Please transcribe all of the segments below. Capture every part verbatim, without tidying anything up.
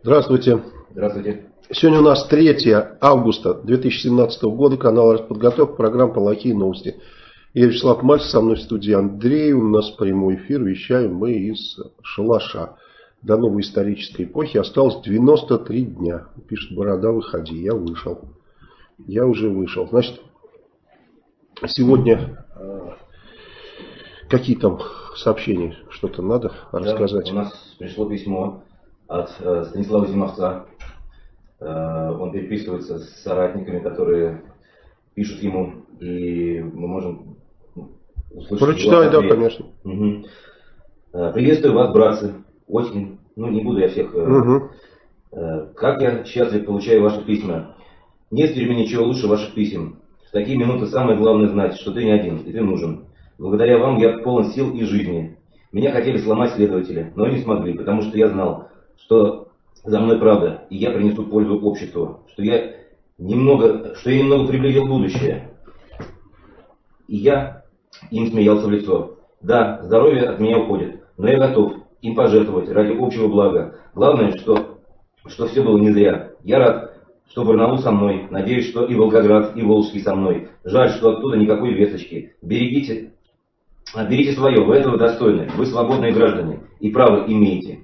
Здравствуйте. Здравствуйте. Сегодня у нас третье августа две тысячи семнадцатого года, канал «Артподготовка», программа «Плохие новости». Я Вячеслав Мальцев, со мной в студии Андрей. У нас прямой эфир, вещаем мы из шалаша. До новой исторической эпохи осталось девяносто три дня. Пишет Борода, выходи. Я вышел. Я уже вышел. Значит, сегодня э, какие там сообщения? Что-то надо да, рассказать? У нас пришло письмо от э, Станислава Зимовца. Э, он переписывается с соратниками, которые пишут ему, и мы можем услышать. Прочитай, да, конечно. Угу. Э, приветствую вас, братцы. Очень, ну не буду я всех. Э, угу. э, как я счастлив получаю ваши письма. Нет в тюрьме ничего лучше ваших писем. В такие минуты самое главное знать, что ты не один, и ты нужен. Благодаря вам я полон сил и жизни. Меня хотели сломать следователи, но не смогли, потому что я знал, что за мной правда, и я принесу пользу обществу, что я немного, что я немного приблизил будущее. И я им смеялся в лицо. Да, здоровье от меня уходит, но я готов им пожертвовать ради общего блага. Главное, что, что все было не зря. Я рад, что Барнаул со мной, надеюсь, что и Волгоград, и Волжский со мной. Жаль, что оттуда никакой весточки. Берегите, берите свое, вы этого достойны, вы свободные граждане, и право имеете.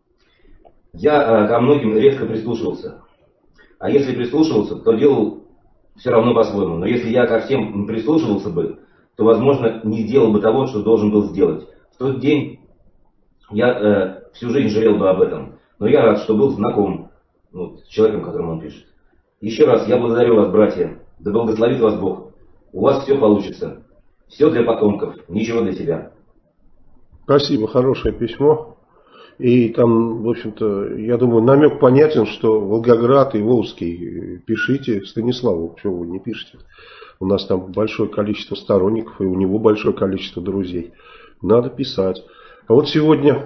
Я ко многим редко прислушивался. А если прислушивался, то делал все равно по-своему. Но если я ко всем прислушивался бы, то, возможно, не сделал бы того, что должен был сделать. В тот день я э, всю жизнь жалел бы об этом. Но я рад, что был знаком ну, с человеком, которому он пишет. Еще раз я благодарю вас, братья. Да благословит вас Бог. У вас все получится. Все для потомков, ничего для себя. Спасибо, хорошее письмо. И там, в общем-то, я думаю, намек понятен, что Волгоград и Волжский пишите Станиславу. Чего вы не пишете? У нас там большое количество сторонников, и у него большое количество друзей. Надо писать. А вот сегодня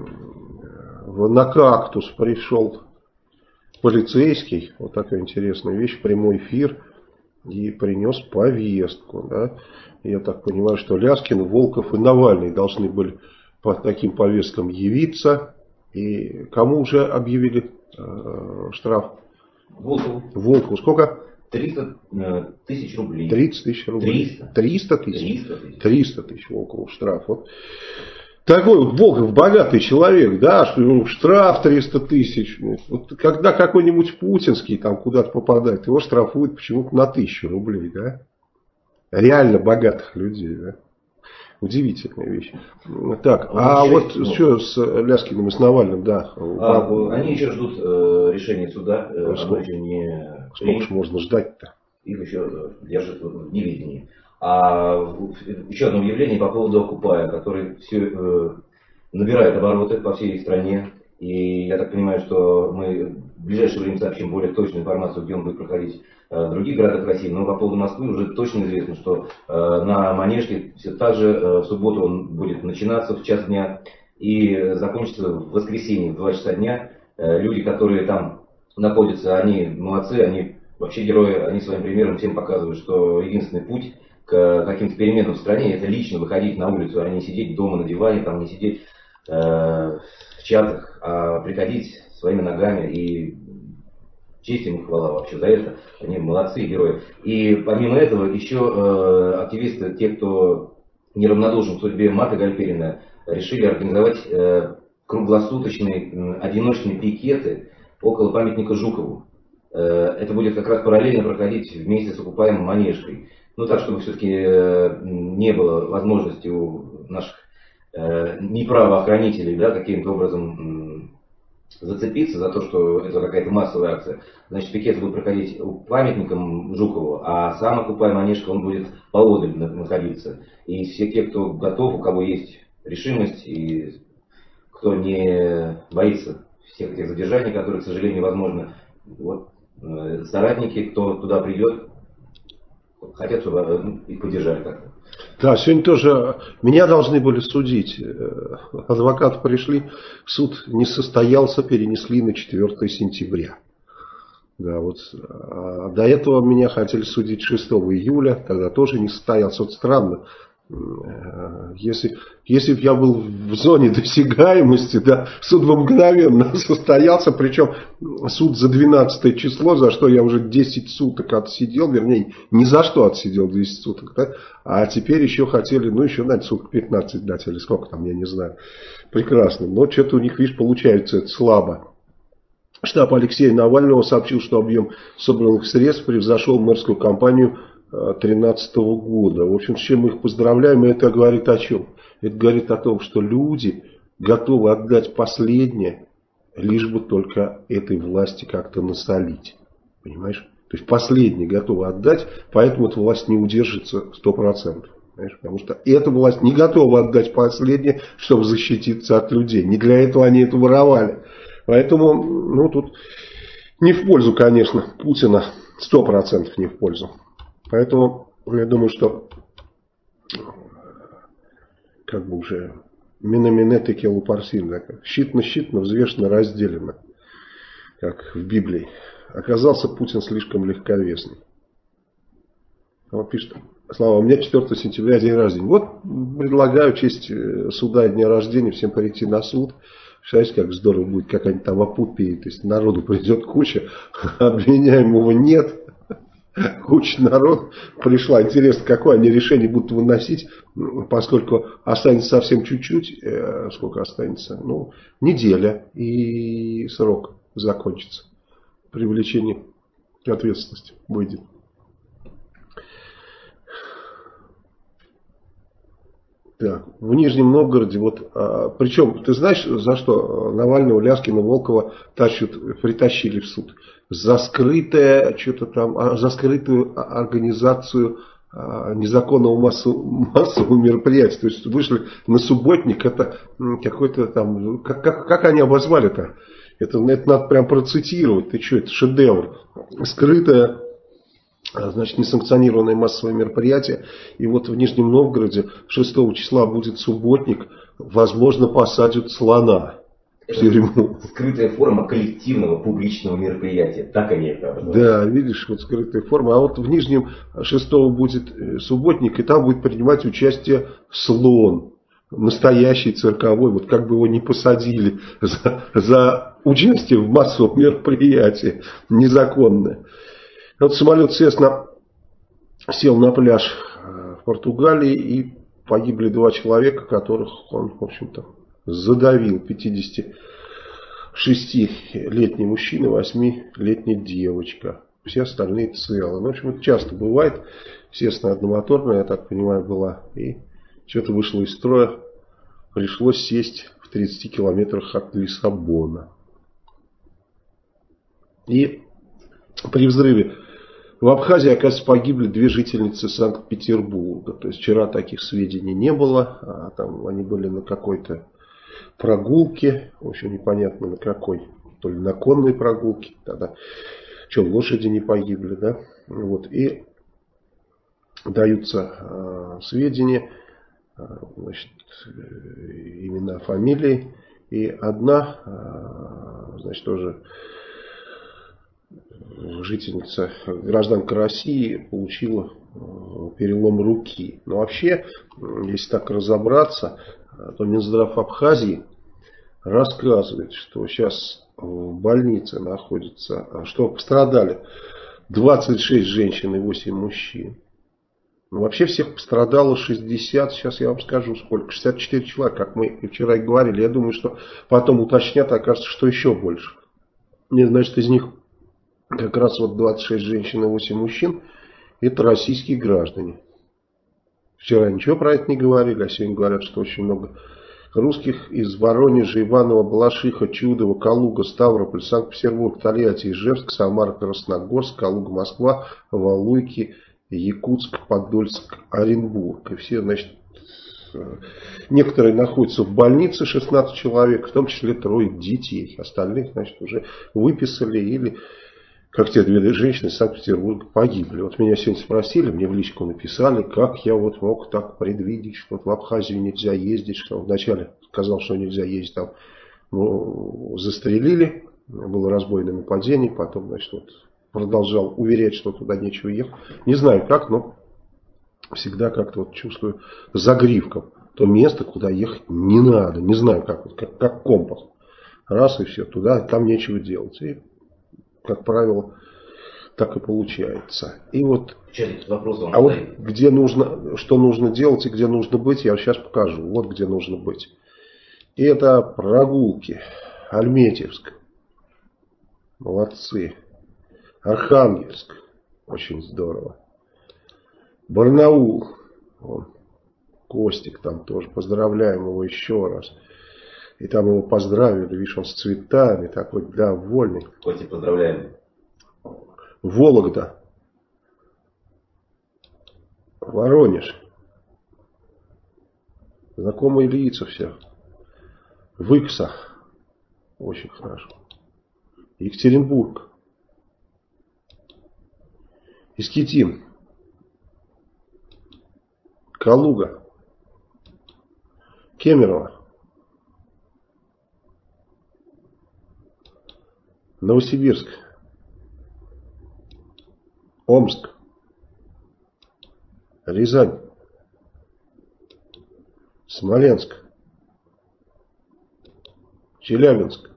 на «Кактус» пришел полицейский, вот такая интересная вещь, прямой эфир, и принес повестку. Да? Я так понимаю, что Ляскин, Волков и Навальный должны были по таким повесткам явиться. И кому уже объявили э, штраф? Волкову. Волкову. Сколько? триста тысяч рублей. тридцать тысяч рублей. триста. триста тысяч. триста тысяч. триста тысяч Волкову штраф. Вот. Такой вот Волков богатый человек, да, что ему штраф триста тысяч. Вот когда какой-нибудь путинский там куда-то попадает, его штрафуют почему-то на тысячу рублей, да. Реально богатых людей, да. Удивительная вещь. Так, а, а вот ну, что с Ляскиным и с Навальным, да? А, они еще ждут э, решения суда. Э, сколько не... сколько ж можно ждать-то? Их еще держат в неведении. А еще одно объявление по поводу Окупая, который все э, набирает обороты по всей стране. И я так понимаю, что мы в ближайшее время сообщим более точную информацию, где он будет проходить э, в других городах России. Но по поводу Москвы уже точно известно, что э, на Манежке все так же э, в субботу он будет начинаться в час дня и закончится в воскресенье в два часа дня. Э, люди, которые там находятся, они молодцы, они вообще герои, они своим примером всем показывают, что единственный путь к каким-то переменам в стране это лично выходить на улицу, а не сидеть дома на диване, там, не сидеть э, в чатах, а приходить своими ногами, и честь им и хвала вообще за это. Они молодцы и герои. И помимо этого еще э, активисты, те, кто неравнодушен к судьбе Марка Гальперина, решили организовать э, круглосуточные э, одиночные пикеты около памятника Жукову. Э, это будет как раз параллельно проходить вместе с окупаемой Манежкой. Ну так, чтобы все-таки э, не было возможности у наших э, неправоохранителей, да, каким-то образом э, зацепиться за то, что это какая-то массовая акция. Значит, пикет будет проходить у памятника Жукову, а сам окупай Манежка, он будет поодаль находиться. И все те, кто готов, у кого есть решимость и кто не боится всех этих задержаний, которые, к сожалению, невозможно, вот, э, соратники, кто туда придет, хотят, чтобы их поддержали как-то. Да, сегодня тоже меня должны были судить. Адвокаты пришли, суд не состоялся, перенесли на четвёртое сентября. Да, вот. А до этого меня хотели судить шестого июля, тогда тоже не состоялся. Вот странно, Если, если бы я был в зоне досягаемости, да, суд бы мгновенно состоялся, причем суд за двенадцатое число, за что я уже десять суток отсидел, вернее, не за что отсидел десять суток, да, а теперь еще хотели, ну еще, наверное, суток пятнадцать дать, или сколько там, я не знаю. Прекрасно, но что-то у них, видишь, получается это слабо. Штаб Алексея Навального сообщил, что объем собранных средств превзошел мэрскую кампанию две тысячи тринадцатого года. В общем, с чем мы их поздравляем, и это говорит о чем? Это говорит о том, что люди готовы отдать последнее, лишь бы только этой власти как-то насолить. Понимаешь? То есть последнее готовы отдать, поэтому эта власть не удержится сто процентов. Понимаешь? Потому что эта власть не готова отдать последнее, чтобы защититься от людей. Не для этого они это воровали. Поэтому, ну, тут не в пользу, конечно, Путина, сто процентов не в пользу. Поэтому я думаю, что как бы уже минамине текелу парсин, да, щитно-щитно, взвешенно, разделено, как в Библии. Оказался Путин слишком легковесный. Он пишет: Слава, у меня четвёртого сентября день рождения. Вот предлагаю в честь суда и дня рождения всем прийти на суд. Представляете, как здорово будет, как они там опупеют. То есть народу придет куча, обвиняемого нет. Куча народ пришла. Интересно, какое они решение будут выносить, поскольку останется совсем чуть-чуть. Э, сколько останется? Ну, неделя. И срок закончится. Привлечение к ответственности выйдет. Так, в Нижнем Новгороде, вот, а, причем, ты знаешь, за что Навального, Ляскина, Волкова тащат, притащили в суд? За скрытое, что-то там, а, за скрытую организацию а, незаконного массового, массового мероприятия. То есть вышли на субботник, это какой-то там, как, как, как они обозвали-то? Это, это надо прям процитировать, ты что, это шедевр. Скрытое, значит, несанкционированное массовое мероприятие. И вот в Нижнем Новгороде шестого числа будет субботник. Возможно, посадят слона в тюрьму. Скрытая форма коллективного публичного мероприятия. Так они это называют. Да, видишь, вот скрытая форма. А вот в Нижнем шестого будет субботник, и там будет принимать участие слон. Настоящий цирковой. Вот как бы его не посадили за, за участие в массовом мероприятии. Незаконное. Вот самолет Cessna сел на пляж в Португалии, и погибли два человека, которых он, в общем-то, задавил. пятидесятишестилетний мужчина, восьмилетняя девочка. Все остальные целы. Ну, в общем, это часто бывает. Cessna одномоторная, я так понимаю, была. И что-то вышло из строя. Пришлось сесть в тридцати километрах от Лиссабона. И при взрыве в Абхазии, оказывается, погибли две жительницы Санкт-Петербурга. То есть вчера таких сведений не было. А там они были на какой-то прогулке. В общем, непонятно на какой. То ли на конной прогулке. Тогда что, лошади не погибли, да? Вот. И даются э, сведения, э, значит, имена, фамилии. И одна, э, значит, тоже жительница, гражданка России, получила перелом руки. Но вообще, если так разобраться, то Минздрав Абхазии рассказывает, что сейчас в больнице находится, что пострадали двадцать шесть женщин и восемь мужчин. Но вообще всех пострадало шестьдесят, сейчас я вам скажу сколько, шестьдесят четыре человека, как мы вчера и говорили. Я думаю, что потом уточнят, окажется, что еще больше. Мне, значит, из них как раз вот двадцать шесть женщин и восемь мужчин, это российские граждане. Вчера ничего про это не говорили, а сегодня говорят, что очень много русских из Воронежа, Иваново, Балашиха, Чудова, Калуга, Ставрополь, Санкт-Петербург, Тольятти, Ижевск, Самара, Красногорск, Калуга, Москва, Валуйки, Якутск, Подольск, Оренбург. И все, значит, некоторые находятся в больнице, шестнадцать человек, в том числе трое детей. Остальных, значит, уже выписали или, как те две женщины из Санкт-Петербурга, погибли. Вот меня сегодня спросили, мне в личку написали, как я вот мог так предвидеть, что в Абхазию нельзя ездить, что вначале сказал, что нельзя ездить, там ну, застрелили, было разбойное нападение, потом, значит, вот продолжал уверять, что туда нечего ехать. Не знаю как, но всегда как-то вот чувствую загривком. То место, куда ехать не надо. Не знаю, как, как, как компас. Раз и все, туда, там нечего делать. И, как правило, так и получается. И вот, а вот где нужно, что нужно делать и где нужно быть, я сейчас покажу. Вот где нужно быть. И это прогулки. Альметьевск. Молодцы. Архангельск. Очень здорово. Барнаул. Вон, Костик там тоже. Поздравляем его еще раз. И там его поздравили. Видишь, он с цветами. Такой довольный. Костик, поздравляем. Вологда. Воронеж. Знакомые лица все. Выкса. Очень хорошо. Екатеринбург. Искитим. Калуга. Кемерово. Новосибирск. Омск. Рязань. Смоленск. Челябинск.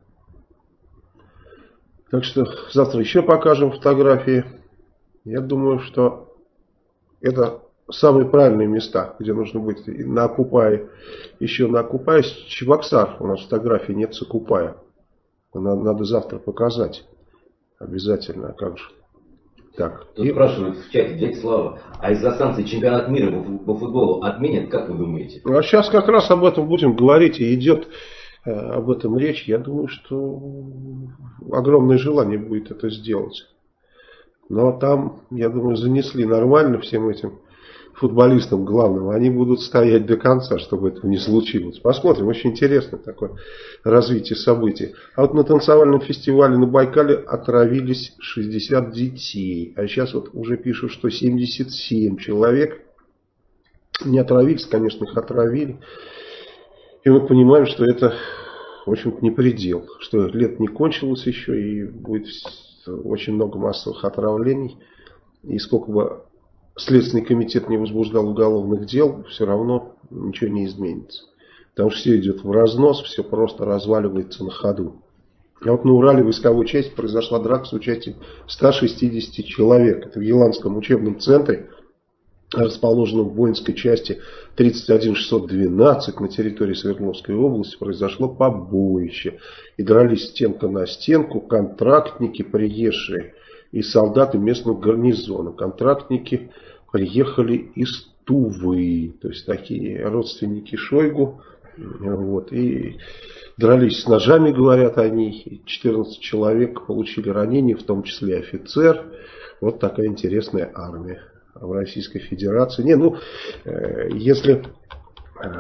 Так что завтра еще покажем фотографии. Я думаю, что это самые правильные места, где нужно быть. На Окупае. Еще на Окупае. Чебоксар. У нас фотографий нет с Окупая. Надо, надо завтра показать. Обязательно. Как же. Так. Тут и... спрашивают в чате, дядя Слава, а из-за санкций чемпионат мира по, по футболу отменят, как вы думаете? А сейчас как раз об этом будем говорить, и идет э, об этом речь. Я думаю, что огромное желание будет это сделать. Но там, я думаю, занесли нормально всем этим футболистам главным. Они будут стоять до конца, чтобы этого не случилось. Посмотрим, очень интересно такое развитие событий. А вот на танцевальном фестивале на Байкале отравились шестьдесят детей. А сейчас вот уже пишут, что семьдесят семь человек не отравились, конечно, их отравили. И мы понимаем, что это, в общем-то, не предел. Что лето не кончилось еще и будет очень много массовых отравлений. И сколько бы Следственный комитет не возбуждал уголовных дел, все равно ничего не изменится. Потому что все идет в разнос, все просто разваливается на ходу. А вот на Урале в войсковой части произошла драка с участием ста шестидесяти человек. Это в Еланском учебном центре, расположенном в воинской части тридцать один шестьсот двенадцать на территории Свердловской области, произошло побоище. И дрались стенка на стенку контрактники, приезжие, и солдаты местного гарнизона. Контрактники приехали из Тувы, то есть такие родственники Шойгу. Вот, и дрались с ножами, говорят они. четырнадцать человек получили ранения, в том числе офицер. Вот такая интересная армия в Российской Федерации. Не, ну, э, если э,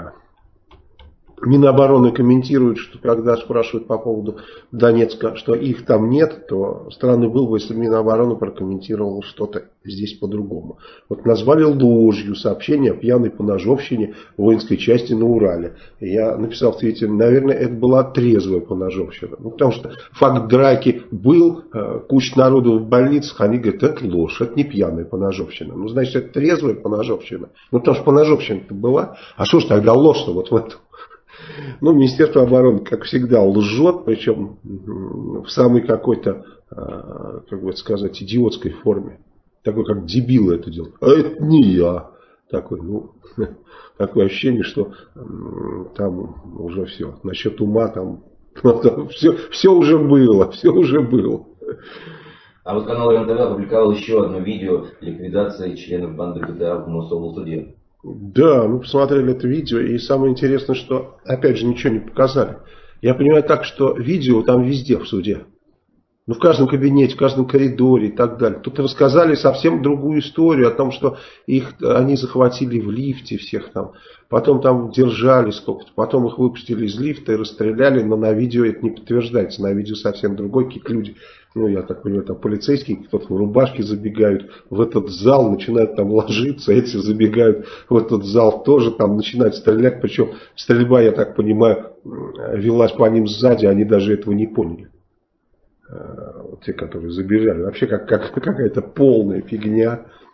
Минобороны комментирует, что когда спрашивают по поводу Донецка, что их там нет, то странно было бы, если Минобороны прокомментировала что-то здесь по-другому. Вот назвали ложью сообщение о пьяной поножовщине воинской части на Урале. И я написал в Твиттере, наверное, это была трезвая поножовщина. Ну, потому что факт драки был, куча народу в больницах, они говорят, это ложь, это не пьяная поножовщина. Ну, значит, это трезвая поножовщина. Ну, потому что поножовщина-то была. А что ж тогда ложь-то вот в этом? Ну, Министерство обороны, как всегда, лжет, причем в самой какой-то, как бы сказать, идиотской форме. Такой, как дебилы это делают. А это не я. Такой, ну, такое ощущение, что там уже все. Насчет ума там, там все, все уже было, все уже было. А вот канал РЕН-ТВ опубликовал еще одно видео ликвидации членов банды ГТА в Мособлсуде суде. Да, мы посмотрели это видео, и самое интересное, что, опять же, ничего не показали. Я понимаю так, что видео там везде в суде. Ну, в каждом кабинете, в каждом коридоре и так далее. Тут рассказали совсем другую историю о том, что их, они захватили в лифте всех там. Потом там держали сколько-то. Потом их выпустили из лифта и расстреляли. Но на видео это не подтверждается. На видео совсем другой. Какие-то люди, ну, я так понимаю, там полицейские, кто-то в рубашке забегают в этот зал, начинают там ложиться. Эти забегают в этот зал тоже, там начинают стрелять. Причем стрельба, я так понимаю, велась по ним сзади. Они даже этого не поняли. Вот те, которые забежали. Вообще как, как, какая-то полная фигня.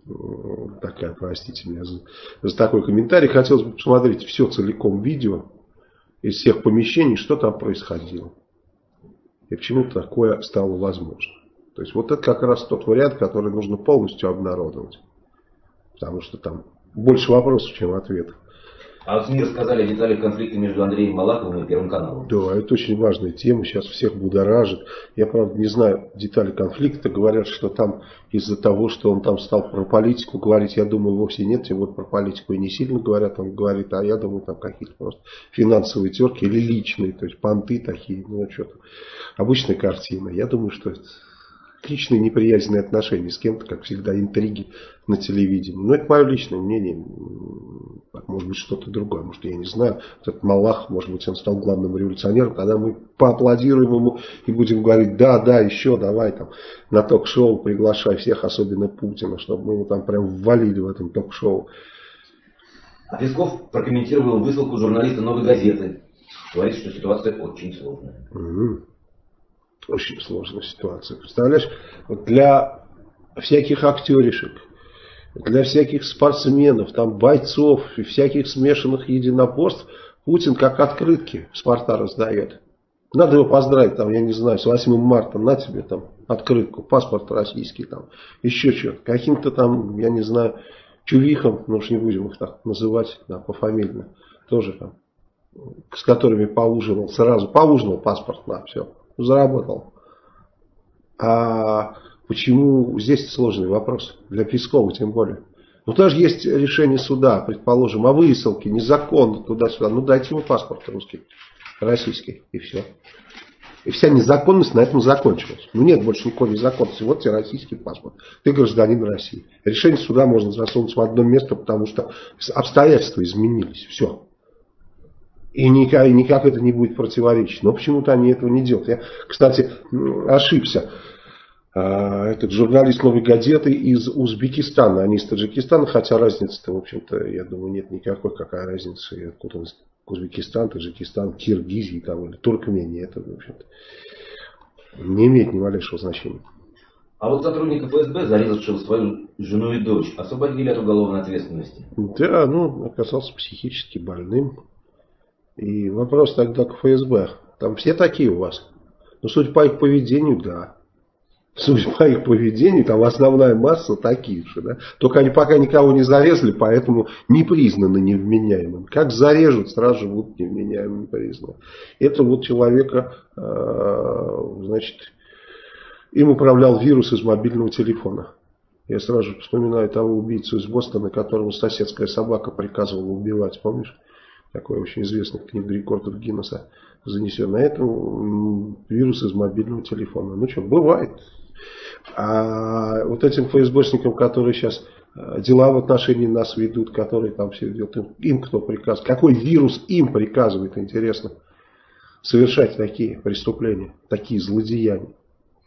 Такая, простите меня за, за такой комментарий. Хотелось бы посмотреть все целиком видео из всех помещений, что там происходило. И почему такое стало возможно. То есть вот это как раз тот вариант, который нужно полностью обнародовать. Потому что там больше вопросов, чем ответов. А в СМИ рассказали о деталях конфликта между Андреем Малаховым и Первым каналом. Да, это очень важная тема, сейчас всех будоражит. Я, правда, не знаю детали конфликта. Говорят, что там из-за того, что он там стал про политику говорить, я думаю, вовсе нет. Тем более про политику и не сильно говорят. Он говорит, а я думаю, там какие-то просто финансовые терки или личные, то есть понты такие, ну что-то. Обычная картина. Я думаю, что это личные неприязненные отношения с кем-то, как всегда, интриги на телевидении. Но это мое личное мнение. Может быть, что-то другое. Может, я не знаю. Этот Малахов, может быть, он стал главным революционером. Когда мы поаплодируем ему и будем говорить, да, да, еще давай там на ток-шоу приглашай всех, особенно Путина, чтобы мы ему там прям ввалили в этом ток-шоу. А Песков прокомментировал высылку журналиста «Новой газеты». Говорит, что ситуация очень сложная. Угу. Очень сложная ситуация. Представляешь, вот для всяких актеришек, для всяких спортсменов, там бойцов и всяких смешанных единоборств Путин как открытки в спорта раздает. Надо его поздравить, там, я не знаю, с восьмым марта, на тебе там открытку, паспорт российский, там, еще что-то. Каким-то там, я не знаю, чувихам, ну уж не будем их так называть, да, пофамильно, тоже там, с которыми поужинал, сразу поужинал паспорт, на, все. Заработал. А почему здесь сложный вопрос? Для Пескова тем более. Ну даже есть решение суда, предположим, о высылке незаконно туда-сюда. Ну дайте ему паспорт русский, российский, и все. И вся незаконность на этом закончилась. Ну нет больше никакой незаконности. Вот тебе российский паспорт. Ты гражданин России. Решение суда можно засунуть в одно место, потому что обстоятельства изменились. Все. И никак, никак это не будет противоречить. Но почему-то они этого не делают. Я, кстати, ошибся. Этот журналист «Новой газеты» из Узбекистана, а не из Таджикистана. Хотя разница-то, в общем-то, я думаю, нет никакой. Какая разница? Откуда он? Узбекистан, Таджикистан, Киргизия там, или Туркмения. Это, в общем-то, не имеет ни малейшего значения. А вот сотрудника эф эс бэ, зарезавшего свою жену и дочь, освободили от уголовной ответственности. Да, ну, оказался психически больным. И вопрос тогда к эф эс бэ. Там все такие у вас? Ну, судя по их поведению, да. Судя по их поведению, там основная масса такие же. Да? Только они пока никого не зарезали, поэтому не признаны невменяемыми. Как зарежут, сразу же будут невменяемыми признаны. Это вот человека, значит, им управлял вирус из мобильного телефона. Я сразу же вспоминаю того убийцу из Бостона, которому соседская собака приказывала убивать, помнишь? Такой очень известный в книгу рекордов Гиннесса занесен. На этом вирус из мобильного телефона. Ну что, бывает. А вот этим эф эс бэшникам, которые сейчас дела в отношении нас ведут, которые там все делают, им кто приказывает? Какой вирус им приказывает, интересно, совершать такие преступления, такие злодеяния?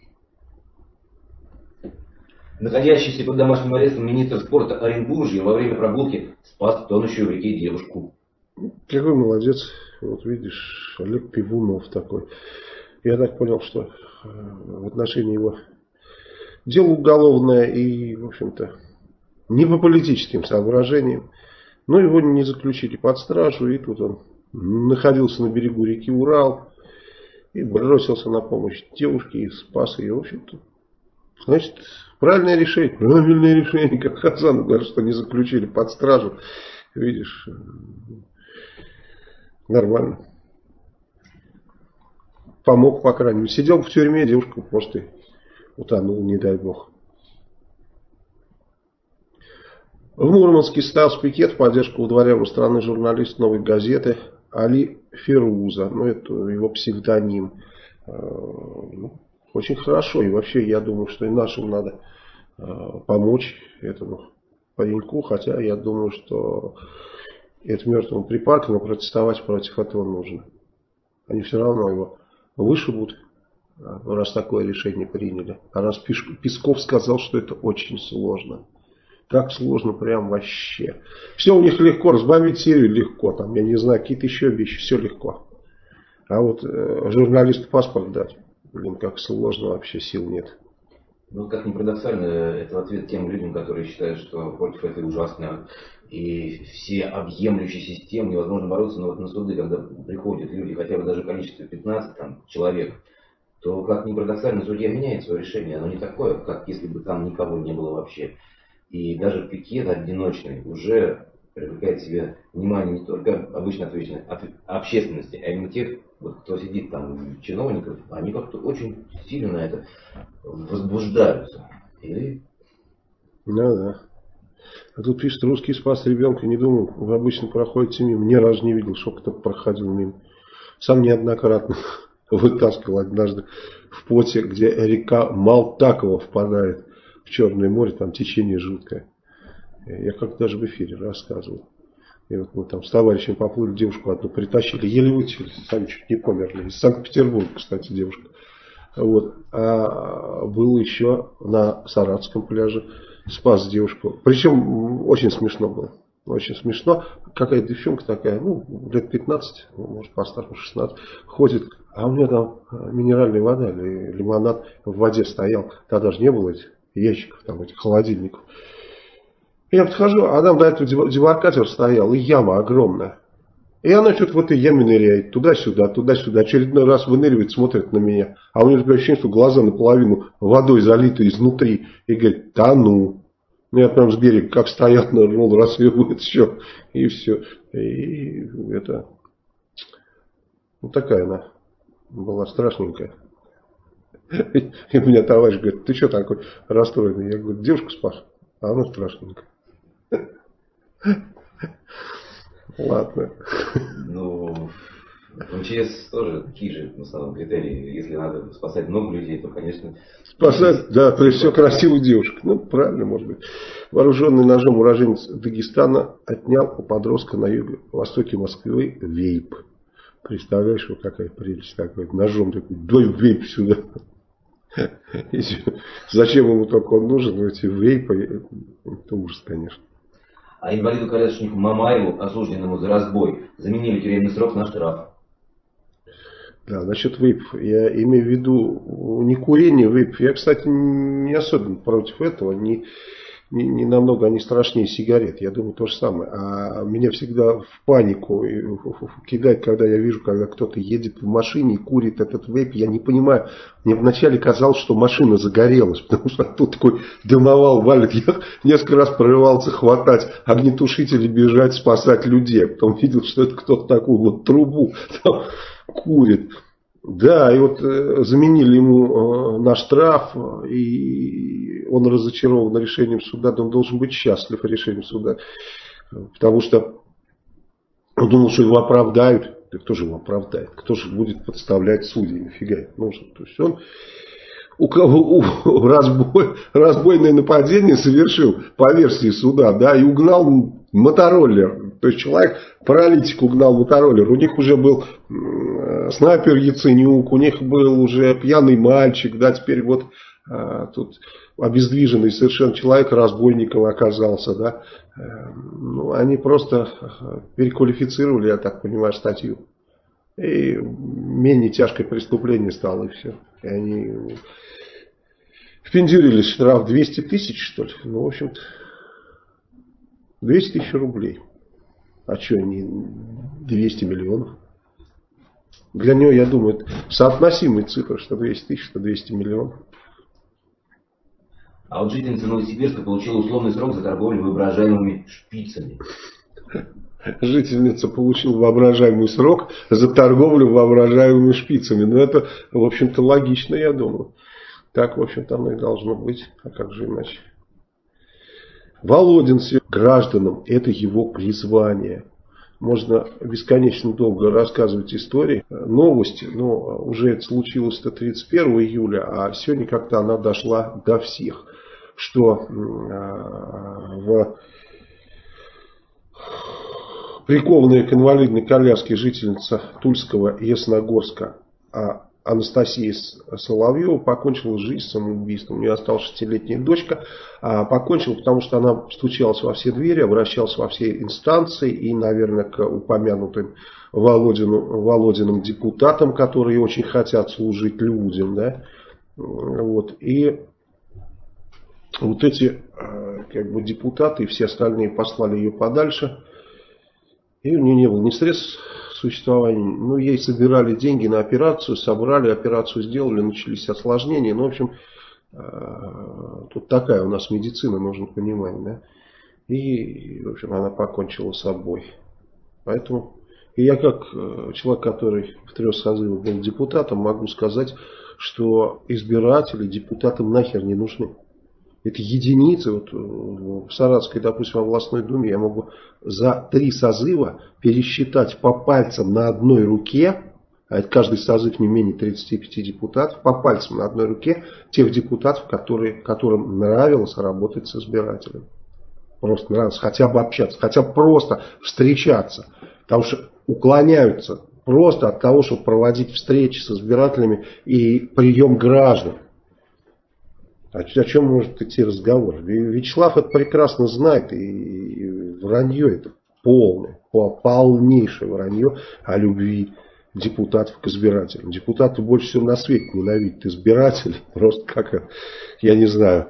Находящийся под домашним арестом министр спорта Оренбуржья во время прогулки спас тонущую в реке девушку. Какой молодец. Вот видишь, Олег Пивунов такой. Я так понял, что в отношении его дело уголовное и, в общем-то, не по политическим соображениям. Но его не заключили под стражу. И тут он находился на берегу реки Урал и бросился на помощь девушке и спас ее. В общем-то, значит, правильное решение. Правильное решение, как Хазанов говорит, что не заключили под стражу. Видишь, нормально. Помог, по крайней мере. Сидел в тюрьме, девушка просто утонула, не дай бог. В Мурманске стоял пикет в поддержку удворяемого страны журналиста «Новой газеты» Али Фируза. Ну, это его псевдоним. Ну, очень хорошо. И вообще, я думаю, что и нашим надо помочь этому пареньку. Хотя, я думаю, что это мертвому припарку, но протестовать против этого нужно. Они все равно его вышибут, раз такое решение приняли. А раз Песков сказал, что это очень сложно. Как сложно, прям вообще. Все у них легко, разбомбить Сирию легко. Там, я не знаю, какие-то еще вещи, все легко. А вот э, журналисту паспорт дать, блин, как сложно, вообще сил нет. Ну, как ни парадоксально, это ответ тем людям, которые считают, что против этой ужасной и всеобъемлющей системы невозможно бороться, но вот на суды, когда приходят люди, хотя бы даже количество пятнадцать там, человек, то, как ни парадоксально, судья меняет свое решение. Оно не такое, как если бы там никого не было вообще. И даже пикет одиночный уже привлекает к себе внимание не только обычной общественности, а именно тех, вот, кто сидит там, чиновников, они как-то очень сильно на это возбуждаются. И... Да, да. А тут пишет, русский спас ребенка, не думаю, вы обычно проходите мимо. Ни разу не видел, что кто-то проходил мимо. Сам неоднократно вытаскивал однажды в поте, где река Малтакова впадает в Черное море, там течение жуткое. Я как-то даже в эфире рассказывал. И вот мы там с товарищем поплыли, девушку одну притащили, еле вытащили, сами чуть не померли. Из Санкт-Петербурга, кстати, девушка. Вот. А был еще на Саратовском пляже, спас девушку. Причем очень смешно было. Очень смешно. Какая-то девчонка такая, ну, лет пятнадцать, может постарше, шестнадцать, ходит, а у меня там минеральная вода или лимонад в воде стоял. Тогда даже не было этих ящиков, там, этих холодильников. Я подхожу, а там до этого дебаркадер стоял, и яма огромная. И она что-то в этой яме ныряет, туда-сюда, туда-сюда. Очередной раз выныривает, смотрит на меня. А у нее такое ощущение, что глаза наполовину водой залиты изнутри. И говорит, тону. Ну, я прям с берега, как стоят, нырнул, раз ее вытащил. И все. И это... Вот такая она была страшненькая. И у меня товарищ говорит, ты что такой расстроенный? Я говорю, девушку спас, а она страшненькая. Ладно. Ну, в МЧС тоже такие же, в основном, критерии. Если надо спасать много людей, то, конечно... Спасать, да, прежде всего, красивую девушку. Ну, правильно, может быть. Вооруженный ножом уроженец Дагестана отнял у подростка на юго-востоке Москвы вейп. Представляешь, вот какая прелесть такой. Ножом такой, дай вейп сюда. Зачем ему только он нужен, эти вейпы, это ужас, конечно. А инвалиду-колясочнику Мамаеву, осужденному за разбой, заменили тюремный срок на штраф. Да, насчет вейпов. Я имею в виду не курение вейпов. Я, кстати, не особенно против этого. Не, не, не намного они страшнее сигарет. Я думаю, то же самое. А меня всегда в панику кидает, когда я вижу, когда кто-то едет в машине и курит этот вейп. Я не понимаю. Мне вначале казалось, что машина загорелась, потому что тут такой дымовал валит. Я несколько раз прорывался хватать огнетушители, бежать, спасать людей. Потом видел, что это кто-то такую вот трубу там курит. Да, и вот э, заменили ему э, на штраф, и он разочарован решением суда, да он должен быть счастлив решением суда, потому что он думал, что его оправдают. Да кто же его оправдает? Кто же будет подставлять судей? Нифига это нужно. То есть он у кого у, разбой, разбойное нападение совершил по версии суда, да, и угнал мотороллер. То есть человек паралитик угнал мотороллер. У них уже был э, снайпер Яценюк, у них был уже пьяный мальчик, да, теперь вот э, тут обездвиженный совершенно человек разбойником оказался, да. Э, ну, они просто переквалифицировали, я так понимаю, статью. И менее тяжкое преступление стало, и все. И они впендюрились, штраф двести тысяч, что ли. Ну, в общем-то, двести тысяч рублей. А что, не двести миллионов? Для него, я думаю, это соотносимые цифры, что двести тысяч, что двести миллионов. А вот жительница Новосибирска получила условный срок за торговлю воображаемыми шпицами. Жительница получила воображаемый срок за торговлю воображаемыми шпицами. Но это, в общем-то, логично, я думаю. Так, в общем-то, оно и должно быть. А как же иначе? Володин гражданам, это его призвание. Можно бесконечно долго рассказывать истории, новости, но уже это случилось-то тридцать первого июля, а сегодня как-то она дошла до всех. Что в прикованная к инвалидной коляске жительница Тульского и Ясногорска Анастасия Соловьева покончила жизнь самоубийством. У нее осталась шестилетняя дочка. А покончила, потому что она стучалась во все двери, обращалась во все инстанции. И, наверное, к упомянутым Володину, Володиным депутатам, которые очень хотят служить людям. Да? Вот. И вот эти как бы депутаты и все остальные послали ее подальше. И у нее не было ни средств существования. Ну, ей собирали деньги на операцию, собрали, операцию сделали, начались осложнения. Ну, в общем, тут такая у нас медицина, нужно понимать, да. И, в общем, она покончила с собой. Поэтому и я, как человек, который в трех созывах был депутатом, могу сказать, что избиратели депутатам нахер не нужны. Это единицы. Вот в Саратовской, допустим, областной думе я могу за три созыва пересчитать по пальцам на одной руке, а это каждый созыв не менее тридцати пяти депутатов, по пальцам на одной руке тех депутатов, которые, которым нравилось работать с избирателями. Просто нравилось хотя бы общаться, хотя бы просто встречаться. Потому что уклоняются просто от того, чтобы проводить встречи с избирателями и прием граждан. О чем может идти разговор? Вячеслав это прекрасно знает, и вранье это полное, полнейшее вранье о любви депутатов к избирателям. Депутаты больше всего на свете ненавидят избирателей, просто как, я не знаю,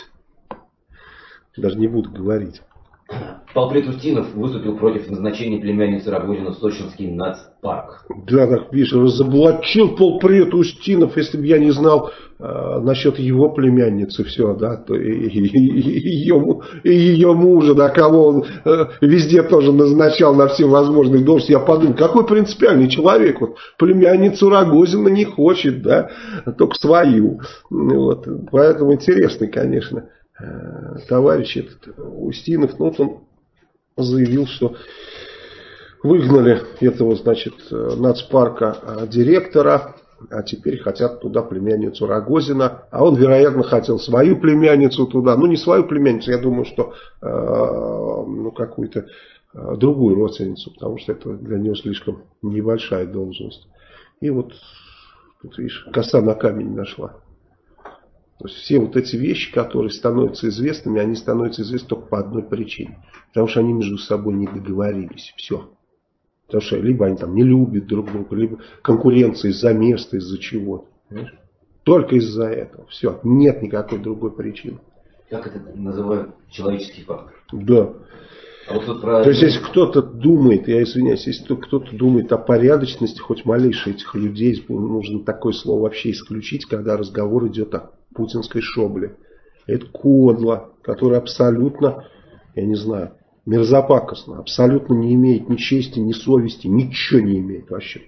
даже не буду говорить. Полпред Устинов выступил против назначения племянницы Рогозина в Сочинский нацпарк. Да, так видишь, разоблачил полпред Устинов, если бы я не знал э, насчет его племянницы, все, да, то и, и, и, и, ее, и ее мужа, да, кого он э, везде тоже назначал на все возможные должности. Я подумал, какой принципиальный человек, вот, племянницу Рогозина не хочет, да, только свою. Вот, поэтому интересный, конечно, товарищ этот Устинов, ну вот он заявил, что выгнали этого, значит, нацпарка директора, а теперь хотят туда племянницу Рогозина, а он, вероятно, хотел свою племянницу туда, ну не свою племянницу, я думаю, что ну какую-то другую родственницу, потому что это для него слишком небольшая должность. И вот тут, видишь, коса на камень нашла. То есть все вот эти вещи, которые становятся известными, они становятся известны только по одной причине. Потому что они между собой не договорились. Все. Потому что либо они там не любят друг друга, либо конкуренция из-за места, из-за чего-то. Понимаешь? Только из-за этого. Все. Нет никакой другой причины. Как это называют? Человеческий фактор. Да. А вот тут про... То есть, если кто-то думает, я извиняюсь, если кто-то думает о порядочности, хоть малейшей этих людей, нужно такое слово вообще исключить, когда разговор идет о путинской шобле. Это кодло, которое абсолютно, я не знаю, мерзопакостно, абсолютно не имеет ни чести, ни совести, ничего не имеет вообще.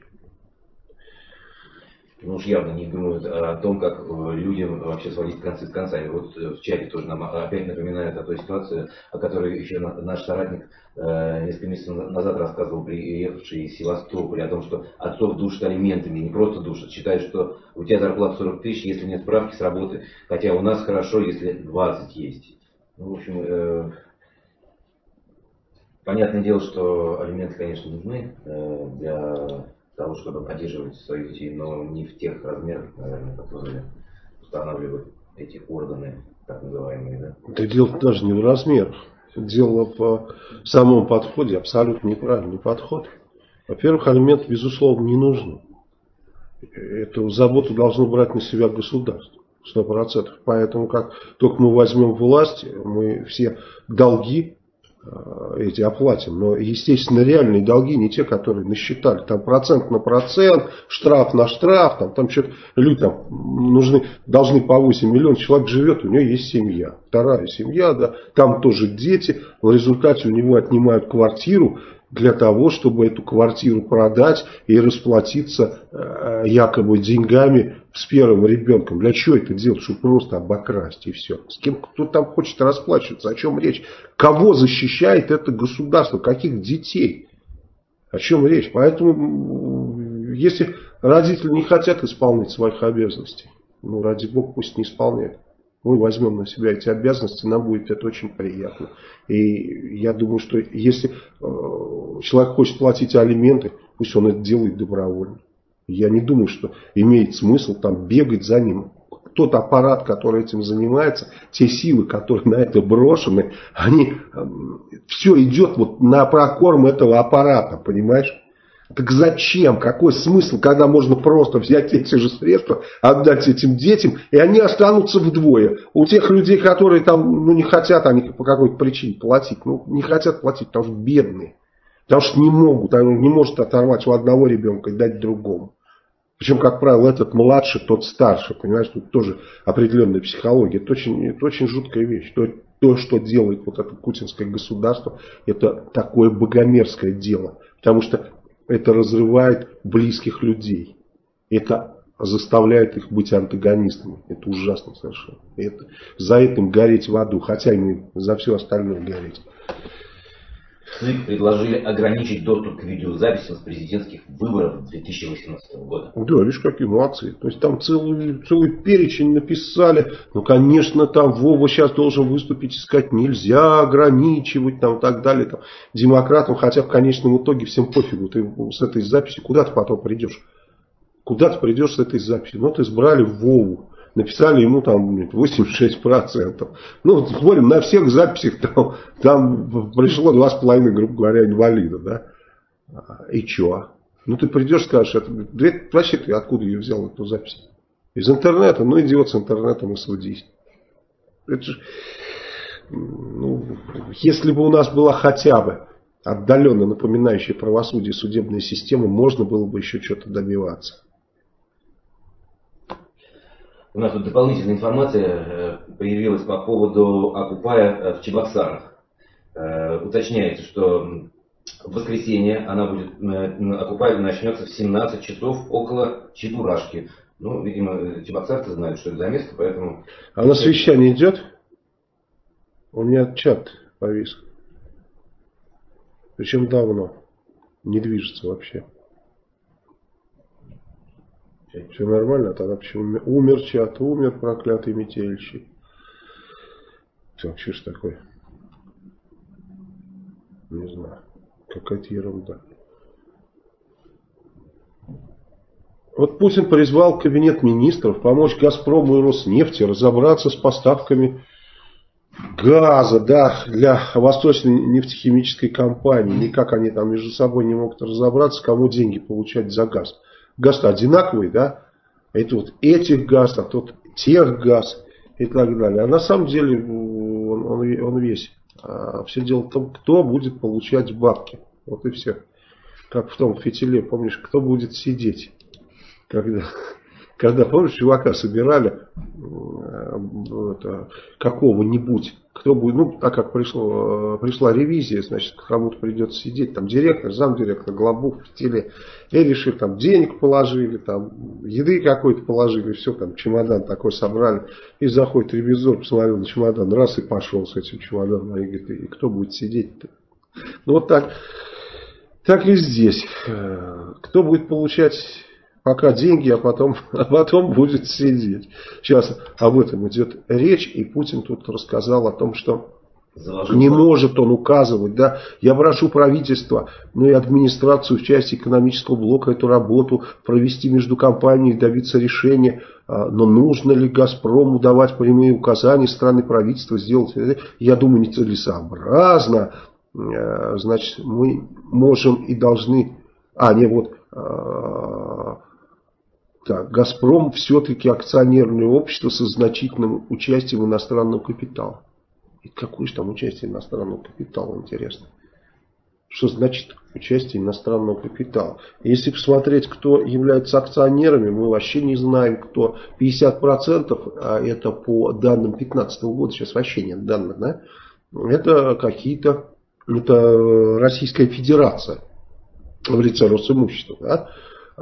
Ну уж явно не думают о том, как людям вообще сводить концы с концами. Вот в чате тоже нам опять напоминают о той ситуации, о которой еще наш соратник э, несколько месяцев назад рассказывал, приехавший из Севастополя, о том, что отцов душат алиментами, не просто душат, считают, что у тебя зарплата сорок тысяч, если нет справки с работы, хотя у нас хорошо, если двадцать есть. Ну, в общем, э, понятное дело, что алименты, конечно, нужны э, для... того, чтобы поддерживать своих детей, но не в тех размерах, наверное, которые устанавливают эти органы, так называемые. Да? Это дело даже не в размерах. Дело в самом подходе, абсолютно неправильный подход. Во-первых, алименты, безусловно, не нужны. Эту заботу должно брать на себя государство. Сто процентов. Поэтому, как только мы возьмем власть, мы все долги эти оплатим. Но, естественно, реальные долги не те, которые насчитали. Там процент на процент, штраф на штраф, там, там что-то люди там нужны, должны по восемь миллионов. Человек живет, у него есть семья. Вторая семья, да, там тоже дети. В результате у него отнимают квартиру для того, чтобы эту квартиру продать и расплатиться э, якобы деньгами с первым ребенком. Для чего это делать? Чтобы просто обокрасть и все. С кем кто там хочет расплачиваться? О чем речь? Кого защищает это государство? Каких детей? О чем речь? Поэтому, если родители не хотят исполнять своих обязанностей, ну, ради бога, пусть не исполняют. Мы возьмем на себя эти обязанности, нам будет это очень приятно. И я думаю, что если э, человек хочет платить алименты, пусть он это делает добровольно. Я не думаю, что имеет смысл там бегать за ним. Тот аппарат, который этим занимается, те силы, которые на это брошены, они, э, все идет вот на прокорм этого аппарата, понимаешь? Так зачем? Какой смысл, когда можно просто взять эти же средства, отдать этим детям, и они останутся вдвое. У тех людей, которые там ну, не хотят, они по какой-то причине платить, ну не хотят платить, потому что бедные. Потому что не могут, они не может оторвать у одного ребенка и дать другому. Причем, как правило, этот младший, тот старше, понимаешь, тут тоже определенная психология. Это очень, это очень жуткая вещь. То, то, что делает вот это путинское государство, это такое богомерзкое дело. Потому что это разрывает близких людей. Это заставляет их быть антагонистами. Это ужасно совершенно. Это, за этим гореть в аду, хотя им за все остальное гореть. ЦИК предложили ограничить доступ к видеозаписям с президентских выборов две тысячи восемнадцатого года. Да, видишь, какие молодцы. То есть там целый, целый перечень написали. Ну, конечно, там Вова сейчас должен выступить и сказать, нельзя ограничивать там и так далее. Там, демократам, хотя в конечном итоге всем пофигу. Ты с этой записью куда ты потом придешь? Куда ты придешь с этой записью? Ну, ты избрали Вову. Написали ему там восемьдесят шесть процентов. Ну, смотрим, на всех записях там, там пришло два с половиной, грубо говоря, инвалида, да. И чё? Ну, ты придешь, скажешь, это, вообще ты откуда ее взял, эту запись? Из интернета? Ну, идиот с интернетом и судись. Это же, ну, если бы у нас была хотя бы отдаленно напоминающая правосудие судебная система, можно было бы еще что-то добиваться. У нас тут дополнительная информация появилась по поводу Окупая в Чебоксарах. Уточняется, что в воскресенье она будет, Окупай начнется в семнадцать часов около Чебурашки. Ну, видимо, чебоксарцы знают, что это за место, поэтому... А на совещание идет? У меня чат повис. Причем давно. Не движется вообще. Все нормально, а тогда почему умер чат, умер проклятый метельщик. Так, что ж такое? Не знаю. Какая-то ерунда. Вот Путин призвал кабинет министров помочь Газпрому и Роснефти разобраться с поставками газа, да, для восточной нефтехимической компании. Никак они там между собой не могут разобраться, кому деньги получать за газ. Газ-то одинаковый, да? Это вот этих газ, а тут тех газ и так далее. А на самом деле он, он, он весь. А все дело в том, кто будет получать бабки. Вот и все. Как в том фитиле, помнишь, кто будет сидеть. Когда, когда помнишь, чувака собирали какого-нибудь. Кто будет, ну, так как пришло, пришла ревизия, значит, кому-то придется сидеть, там директор, замдиректор, главбух, в теле, и решили, там денег положили, там еды какой-то положили, все, там чемодан такой собрали, и заходит ревизор, посмотрел на чемодан, раз и пошел с этим чемоданом, и говорит, и кто будет сидеть-то? Ну вот так, так и здесь. Кто будет получать пока деньги, а потом, а потом будет сидеть. Сейчас об этом идет речь, и Путин тут рассказал о том, что Заложил не может он указывать, да, я прошу правительство, ну и администрацию в части экономического блока эту работу провести между компанией, добиться решения, но нужно ли Газпрому давать прямые указания страны правительства сделать, я думаю, нецелесообразно, значит, мы можем и должны, а, не, вот, так, Газпром все-таки акционерное общество со значительным участием иностранного капитала. И какое же там участие иностранного капитала, интересно? Что значит участие иностранного капитала? Если посмотреть, кто является акционерами, мы вообще не знаем, кто. пятьдесят процентов, а это по данным две тысячи пятнадцатого года, сейчас вообще нет данных, да? Это какие-то, это Российская Федерация в лице Росимущества, да?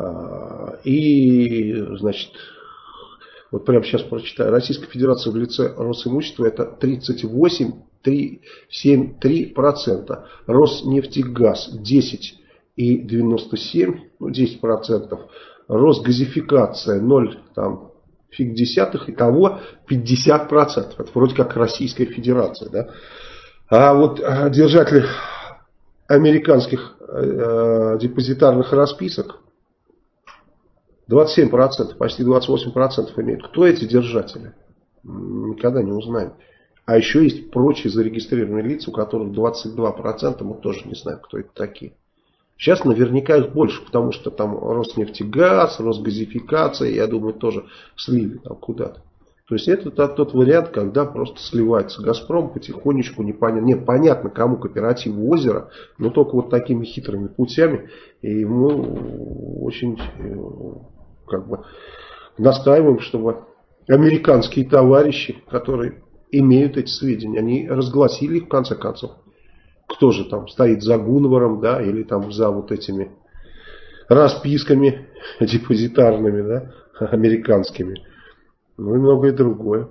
И, значит, вот прямо сейчас прочитаю. Российская Федерация в лице Росимущества это тридцать восемь целых семьдесят три сотых процента. Роснефтегаз десять целых девяносто семь сотых, ну десять процентов. Росгазификация ноль, там, фиг десятых, итого пятьдесят процентов. Это вроде как Российская Федерация, да. А вот держатели американских э, депозитарных расписок двадцать семь процентов, почти двадцать восемь процентов имеют. Кто эти держатели? Никогда не узнаем. А еще есть прочие зарегистрированные лица, у которых двадцать два процента, мы тоже не знаем, кто это такие. Сейчас наверняка их больше, потому что там Роснефтегаз, Росгазификация, я думаю, тоже слили там куда-то. То есть это тот, тот вариант, когда просто сливается Газпром потихонечку, непонятно. Нет, понятно, кому кооператив озера, но только вот такими хитрыми путями. И мы очень как бы настаиваем, чтобы американские товарищи, которые имеют эти сведения, они разгласили их в конце концов. Кто же там стоит за Гунваром, да, или там за вот этими расписками депозитарными, да, американскими. Ну и многое другое.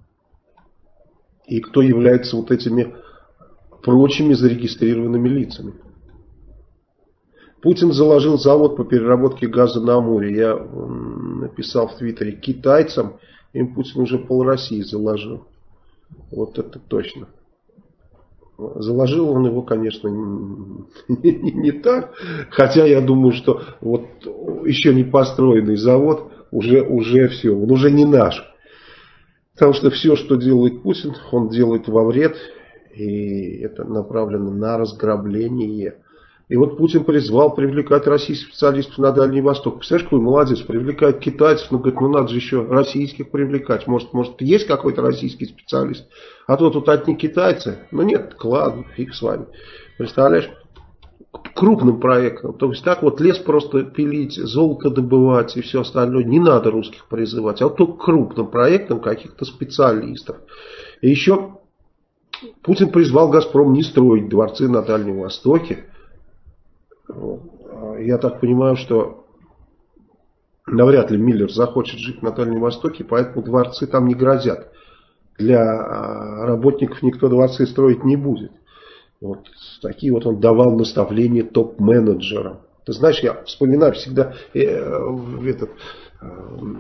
И кто является вот этими прочими зарегистрированными лицами. Путин заложил завод по переработке газа на Амуре. Я написал в Твиттере китайцам, им Путин уже пол России заложил. Вот это точно. Заложил он его, конечно, не, не, не так. Хотя я думаю, что вот еще не построенный завод уже, уже все, он уже не наш. Потому что все, что делает Путин, он делает во вред. И это направлено на разграбление. И вот Путин призвал привлекать российских специалистов на Дальний Восток. Представляешь, какой молодец, привлекает китайцев, ну говорит, ну надо же еще российских привлекать. Может, может есть какой-то российский специалист? А то тут одни китайцы. Ну нет, ладно, фиг с вами. Представляешь, крупным проектом. То есть так вот лес просто пилить, золото добывать и все остальное. Не надо русских призывать, а вот только крупным проектом каких-то специалистов. И еще Путин призвал Газпром не строить дворцы на Дальнем Востоке. Я так понимаю, что навряд ли Миллер захочет жить на Дальнем Востоке, поэтому дворцы там не грозят. Для работников никто дворцы строить не будет. Вот такие вот он давал наставления топ-менеджерам. Ты знаешь, я вспоминаю всегда э, этот, э,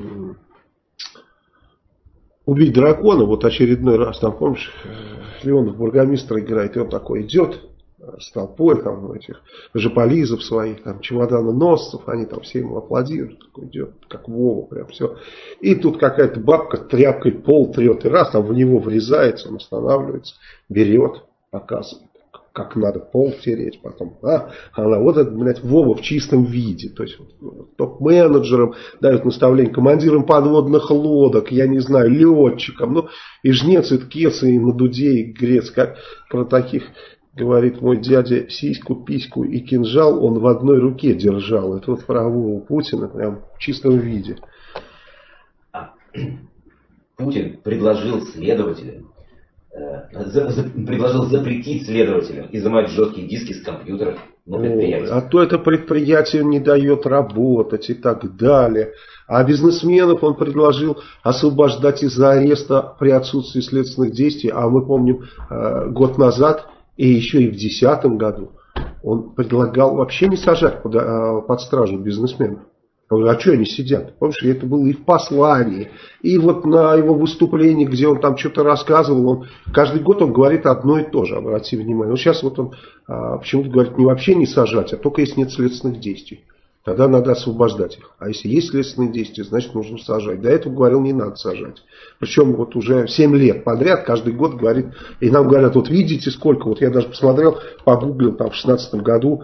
«Убить дракона», вот очередной раз, там помнишь, Леонов бургомистр играет, и он такой идет с толпой там этих жополизов своих, там чемоданоносцев, они там все ему аплодируют, такой идет, как Вова, прям все. И тут какая-то бабка тряпкой пол трет, и раз там в него врезается, он останавливается, берет, показывает, как надо пол тереть потом. А, она вот это, блядь, Вова в чистом виде. То есть вот, топ-менеджерам дают наставление, командирам подводных лодок, я не знаю, летчикам. Ну, и Жнец, и Ткец, и на Дуде, и Грец, как про таких говорит мой дядя, сиську, письку и кинжал он в одной руке держал. Это вот про Вову Путина прям в чистом виде. Путин предложил следователям За, за, предложил запретить следователям изымать жесткие диски с компьютеров на предприятии. А то это предприятие не дает работать и так далее. А бизнесменов он предложил освобождать из-за ареста при отсутствии следственных действий. А мы помним, год назад и еще и в две тысячи десятом году он предлагал вообще не сажать под, под стражу бизнесменов. Он говорит, а что они сидят? Помнишь, это было и в послании, и вот на его выступлении, где он там что-то рассказывал, он каждый год он говорит одно и то же, обрати внимание. Но сейчас вот он а, почему-то говорит, не вообще не сажать, а только если нет следственных действий. Тогда надо освобождать их. А если есть следственные действия, значит нужно сажать. До этого говорил, не надо сажать. Причем вот уже семь лет подряд, каждый год говорит, и нам говорят, вот видите сколько, вот я даже посмотрел, погуглил там в шестнадцатом году,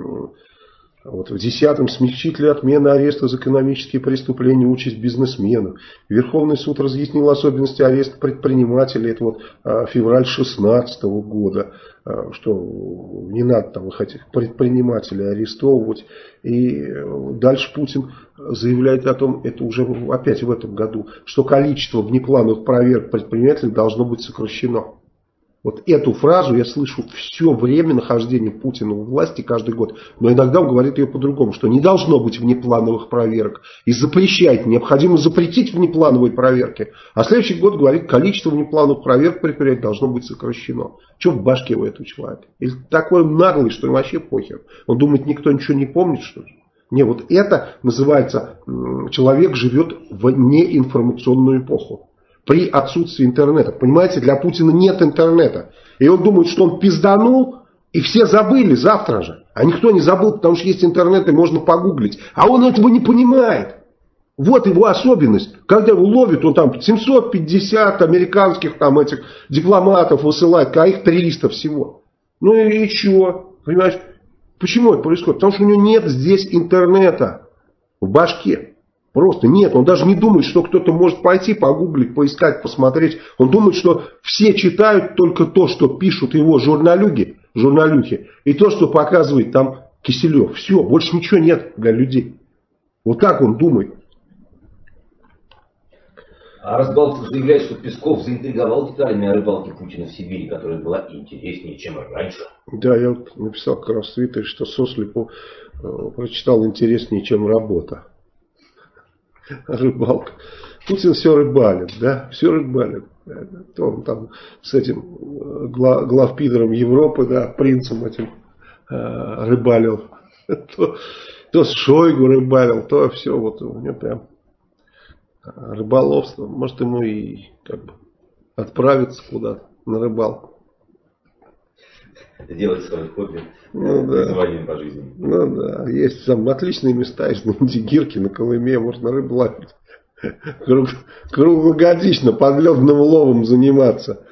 вот в десятом смягчить ли отмена ареста за экономические преступления участь бизнесменов. Верховный суд разъяснил особенности ареста предпринимателей. Это вот а, февраль шестнадцатого года, а, что не надо там этих предпринимателей арестовывать. И дальше Путин заявляет о том, это уже опять в этом году, что количество внеплановых проверок предпринимателей должно быть сокращено. Вот эту фразу я слышу все время нахождения Путина у власти каждый год. Но иногда он говорит ее по-другому, что не должно быть внеплановых проверок. И запрещает, необходимо запретить внеплановые проверки. А следующий год говорит, количество внеплановых проверок предприятий должно быть сокращено. Что в башке у этого человека? Или такой наглый, что им вообще похер. Он думает, никто ничего не помнит, что ли? Не, вот это называется, человек живет в неинформационную эпоху. При отсутствии интернета. Понимаете, для Путина нет интернета. И он думает, что он пизданул, и все забыли завтра же. А никто не забыл, потому что есть интернет, и можно погуглить. А он этого не понимает. Вот его особенность. Когда его ловит, он там семьсот пятьдесят американских там этих дипломатов высылает, а их триста всего. Ну и, и что? Понимаешь? Почему это происходит? Потому что у него нет здесь интернета в башке. Просто нет. Он даже не думает, что кто-то может пойти погуглить, поискать, посмотреть. Он думает, что все читают только то, что пишут его журналюги, журналюхи. И то, что показывает там Киселев. Все, больше ничего нет для людей. Вот так он думает. А Разбалтов заявляет, что Песков заинтриговал деталями о рыбалке Путина в Сибири, которая была интереснее, чем раньше. Да, я вот написал как раз в Твиттере, что сослепу э, прочитал интереснее, чем работа. Рыбалка. Путин все рыбалит, да, все рыбалит. То он там с этим глав, главпидором Европы, да, принцем этим э, рыбалил. То, то с Шойгу рыбалил, то все, вот у него прям рыболовство. Может, ему и как бы отправиться куда-то на рыбалку. Делать свое хобби, ну, призванием по жизни. Ну да, есть там отличные места, есть на Индигирке, на Колыме, можно рыбу ловить. Круг, круглогодично подледным ловом заниматься.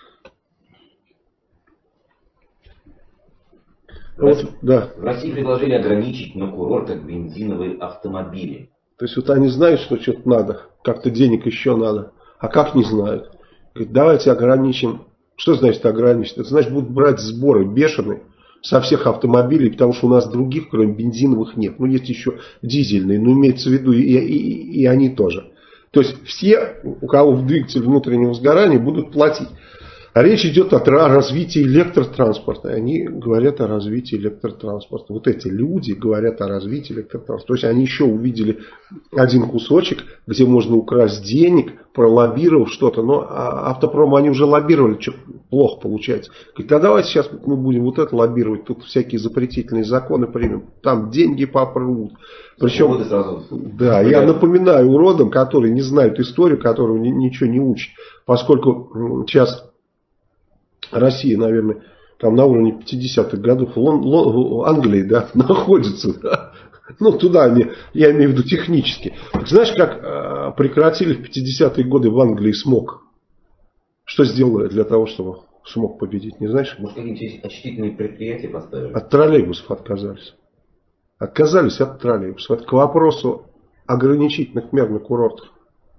В России, вот, да. В России предложили ограничить на курортах бензиновые автомобили. То есть вот они знают, что что-то надо, как-то денег еще надо. А как не знают? Говорят, давайте ограничим. Что значит ограничить? Это значит будут брать сборы бешеные со всех автомобилей, потому что у нас других, кроме бензиновых, нет. Ну, есть еще дизельные, но имеется в виду и, и, и они тоже. То есть все, у кого в двигатель внутреннего сгорания, будут платить. А речь идет о развитии электротранспорта. Они говорят о развитии электротранспорта. Вот эти люди говорят о развитии электротранспорта. То есть они еще увидели один кусочек, где можно украсть денег, пролоббировав что-то. Но автопром они уже лоббировали, что плохо получается. Говорит, а давайте сейчас мы будем вот это лоббировать. Тут всякие запретительные законы примем. Там деньги попрут. Причем, сразу да, я напоминаю уродам, которые не знают историю, которую ничего не учат. Поскольку сейчас Россия, наверное, там на уровне пятидесятых годов, Лон, Лон, Англии, да, находится, да. Ну, туда они, я имею в виду технически. Знаешь, как э, прекратили в пятидесятые годы в Англии смог? Что сделали для того, чтобы смог победить, не знаешь? Может, какие-нибудь очистительные предприятия поставили? От троллейбусов отказались. Отказались от троллейбусов. Это к вопросу ограничительных мер на курортах.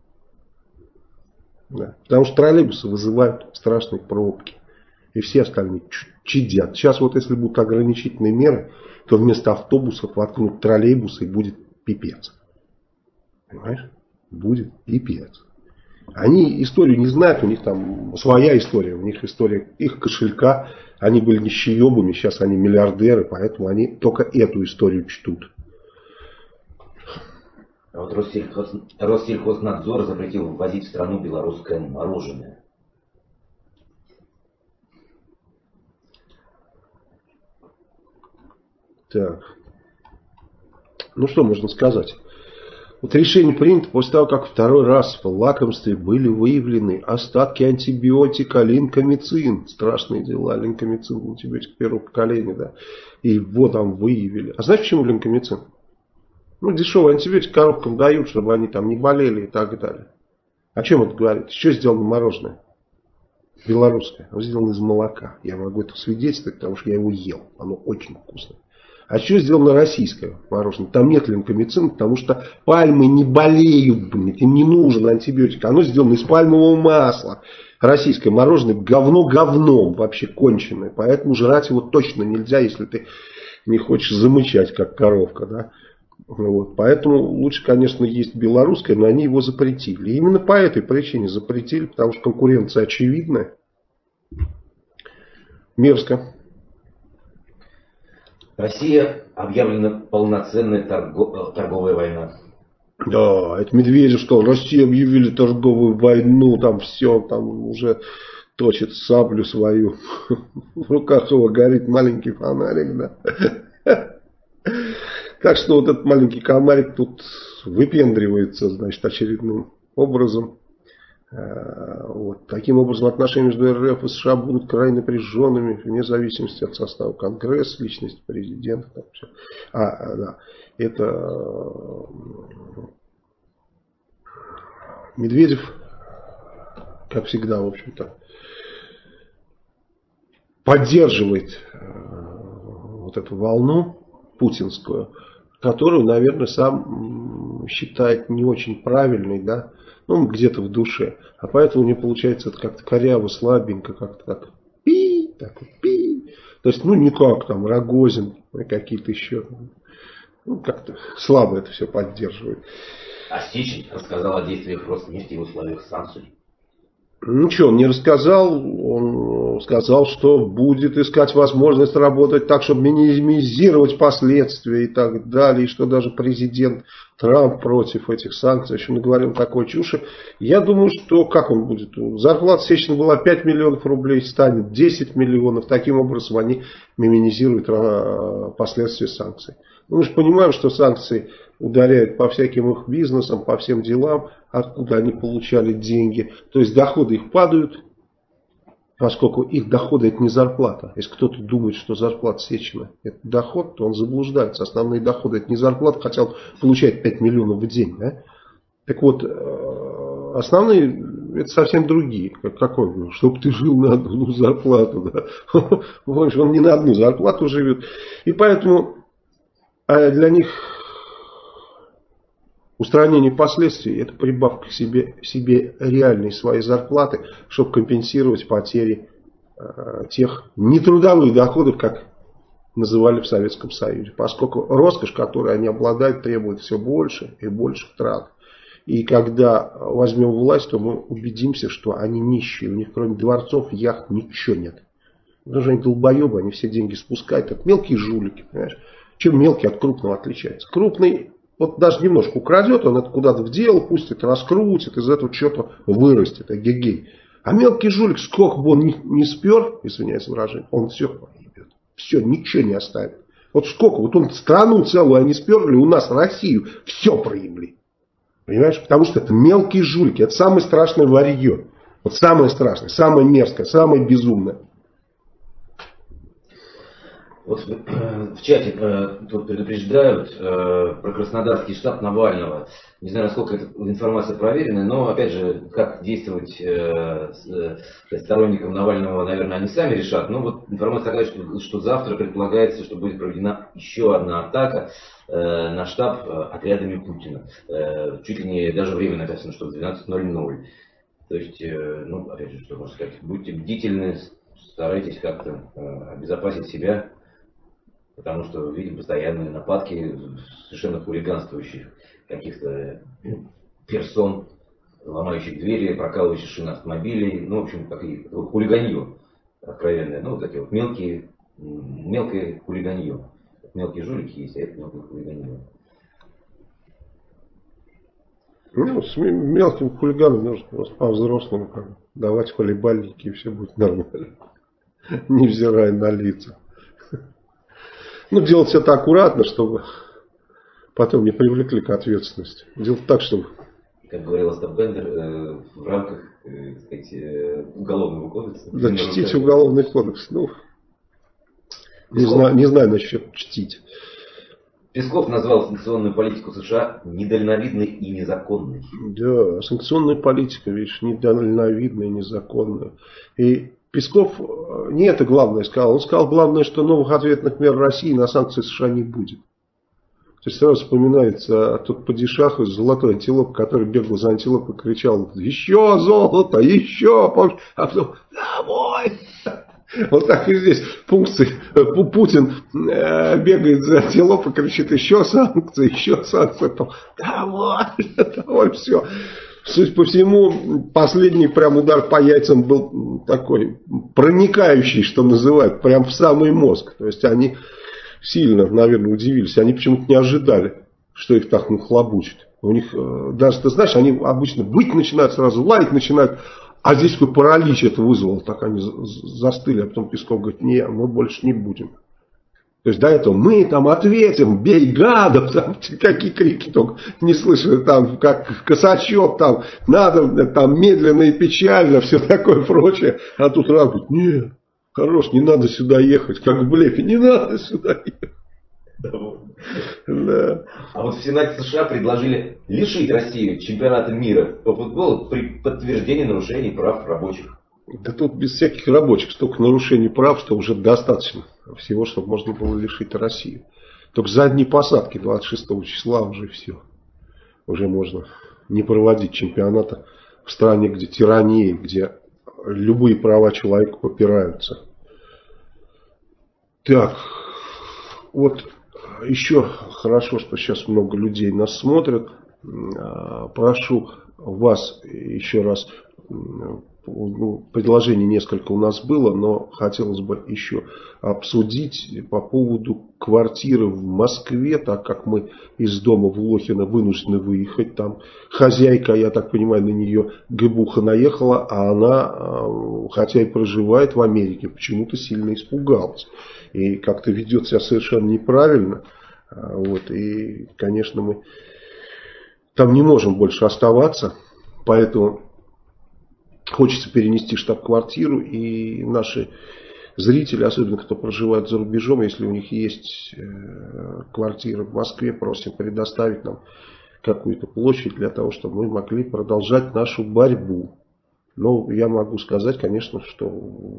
Да. Потому что троллейбусы вызывают страшные пробки. И все остальные чадят. Сейчас вот если будут ограничительные меры, то вместо автобусов воткнут троллейбусы и будет пипец. Понимаешь? Будет пипец. Они историю не знают, у них там своя история. У них история их кошелька. Они были нищеебами, сейчас они миллиардеры, поэтому они только эту историю чтут. А вот Россельхоз... Россельхознадзор запретил ввозить в страну белорусское мороженое. Так. Ну что можно сказать? Вот решение принято после того, как второй раз в лакомстве были выявлены остатки антибиотика линкомицин. Страшные дела. Линкомицин, антибиотик первого поколения, да. И его там выявили. А знаешь, почему линкомицин? Ну, дешевый антибиотик коробкам дают, чтобы они там не болели и так далее. О чем это говорит? Что сделано мороженое? Белорусское. Оно сделано из молока. Я могу это свидетельствовать, потому что я его ел. Оно очень вкусное. А что сделано российское мороженое? Там нет линкомицина, потому что пальмы не болеют, блин, им не нужен антибиотик. Оно сделано из пальмового масла. Российское мороженое говно говном вообще конченое. Поэтому жрать его точно нельзя, если ты не хочешь замычать, как коровка, да. Вот. Поэтому лучше, конечно, есть белорусское, но они его запретили. И именно по этой причине запретили, потому что конкуренция очевидная. Мерзко. Россия объявлена полноценная торго... торговая война. Да, это Медведев что, Россия объявили торговую войну, там все, там уже точит саблю свою. В руках его горит маленький фонарик, да. Так что вот этот маленький комарик тут выпендривается, значит, очередным образом. Вот. Таким образом, отношения между РФ и США будут крайне напряженными, вне зависимости от состава Конгресса, личности президента. Там все. А, да, это Медведев, как всегда, в общем-то, поддерживает вот эту волну путинскую, которую, наверное, сам считает не очень правильной, да, ну, где-то в душе. А поэтому мне получается это как-то коряво, слабенько, как-то так пи, так пи. То есть, ну, не как там Рогозин, какие-то еще, ну, как-то слабо это все поддерживает. А Сечин рассказал о действиях Роснефти в условиях санкций. Ничего, он не рассказал, он сказал, что будет искать возможность работать так, чтобы минимизировать последствия и так далее, и что даже президент Трамп против этих санкций, еще наговорил такой чуши. Я думаю, что как он будет, зарплата Сечина была пять миллионов рублей, станет десять миллионов, таким образом они минимизируют последствия санкций. Мы же понимаем, что санкции ударяют по всяким их бизнесам, по всем делам, откуда они получали деньги. То есть доходы их падают, поскольку их доходы это не зарплата. Если кто-то думает, что зарплата Сечина это доход, то он заблуждается. Основные доходы это не зарплата, хотя он получает пять миллионов в день. Да? Так вот, основные это совсем другие. Какой? Чтобы ты жил на одну зарплату. Да? Он не на одну зарплату живет. И поэтому для них устранение последствий – это прибавка к себе, себе реальной своей зарплаты, чтобы компенсировать потери э, тех нетрудовых доходов, как называли в Советском Союзе. Поскольку роскошь, которой они обладают, требует все больше и больше трат. И когда возьмем власть, то мы убедимся, что они нищие. У них кроме дворцов, яхт ничего нет. Потому что они долбоебы, они все деньги спускают. Это мелкие жулики, понимаешь? Чем мелкий от крупного отличается? Крупный, вот даже немножко украдет, он это куда-то в дело пустит, раскрутит, из этого что-то вырастет, эгегей. А мелкий жулик, сколько бы он ни, ни спер, извиняюсь за выражение, он все проебет. Все, ничего не оставит. Вот сколько, вот он страну целую они сперли, у нас Россию, все проебли. Понимаешь? Потому что это мелкие жулики, это самое страшное варье. Вот самое страшное, самое мерзкое, самое безумное. Вот в чате э, тут предупреждают э, про Краснодарский штаб Навального. Не знаю, насколько эта информация проверена, но, опять же, как действовать э, с, э, сторонникам Навального, наверное, они сами решат. Но вот информация такая, что, что завтра предполагается, что будет проведена еще одна атака э, на штаб э, отрядами Путина. Э, чуть ли не даже время написано, что в двенадцать ноль ноль. То есть, э, ну, опять же, что можно сказать, будьте бдительны, старайтесь как-то э, обезопасить себя. Потому что видим постоянные нападки совершенно хулиганствующих каких-то персон, ломающих двери, прокалывающих шины автомобилей. Ну, в общем, такие, хулиганье откровенное. Ну, вот такие вот мелкие, мелкое хулиганье. Мелкие жулики есть, а это мелкое хулиганье. Ну, с мелким хулиганом нужно просто по-взрослому как давать хулибальники, и все будет нормально. Невзирая на лица. Ну, делать это аккуратно, чтобы потом не привлекли к ответственности. Делать так, чтобы... Как говорил Остап Бендер, э, в рамках, э, так сказать, э, уголовного кодекса. Да, чтить уголовный кодекс. Ну, не знаю, не знаю насчет чтить. Песков назвал санкционную политику США недальновидной и незаконной. Да, санкционная политика, видишь, недальновидная и незаконная. И Песков не это главное сказал. Он сказал главное, что новых ответных мер России на санкции США не будет. То есть сразу вспоминается тот падишах из золотой антилопы, который бегал за антилопой и кричал: еще золото, еще, а потом домой. Вот так и здесь функции. Путин бегает за антилопой, кричит: еще санкции, еще санкции. Домой, домой, все. Суть по всему, последний прям удар по яйцам был такой проникающий, что называют, прям в самый мозг. То есть они сильно, наверное, удивились. Они почему-то не ожидали, что их так нахлобучит. У них даже, ты знаешь, они обычно быть начинают, сразу лаять начинают. А здесь какой паралич это вызвало. Так они застыли, а потом Песков говорит: не, мы больше не будем. То есть до этого мы там ответим, бей гадов, там какие крики только не слышали, там как Косачев, там надо там медленно и печально, все такое прочее. А тут раз говорит: нет, хорош, не надо сюда ехать, как в блефе, не надо сюда ехать. Да. А вот в Сенате США предложили лишить Россию чемпионата мира по футболу при подтверждении нарушений прав рабочих. Да тут без всяких рабочих столько нарушений прав, что уже достаточно всего, чтобы можно было лишить Россию. Только за одни посадки двадцать шестого числа уже все. Уже можно не проводить чемпионата в стране, где тирания, где любые права человека попираются. Так, вот еще хорошо, что сейчас много людей нас смотрят. Прошу вас еще раз, предложений несколько у нас было, но хотелось бы еще обсудить по поводу квартиры в Москве, так как мы из дома в Лохино вынуждены выехать. Там хозяйка, я так понимаю, на нее гэбуха наехала, а она, хотя и проживает в Америке, почему-то сильно испугалась. И как-то ведет себя совершенно неправильно. Вот, и, конечно, мы там не можем больше оставаться, поэтому хочется перенести штаб-квартиру, и наши зрители, особенно кто проживает за рубежом, если у них есть квартира в Москве, просим предоставить нам какую-то площадь для того, чтобы мы могли продолжать нашу борьбу. Но я могу сказать, конечно, что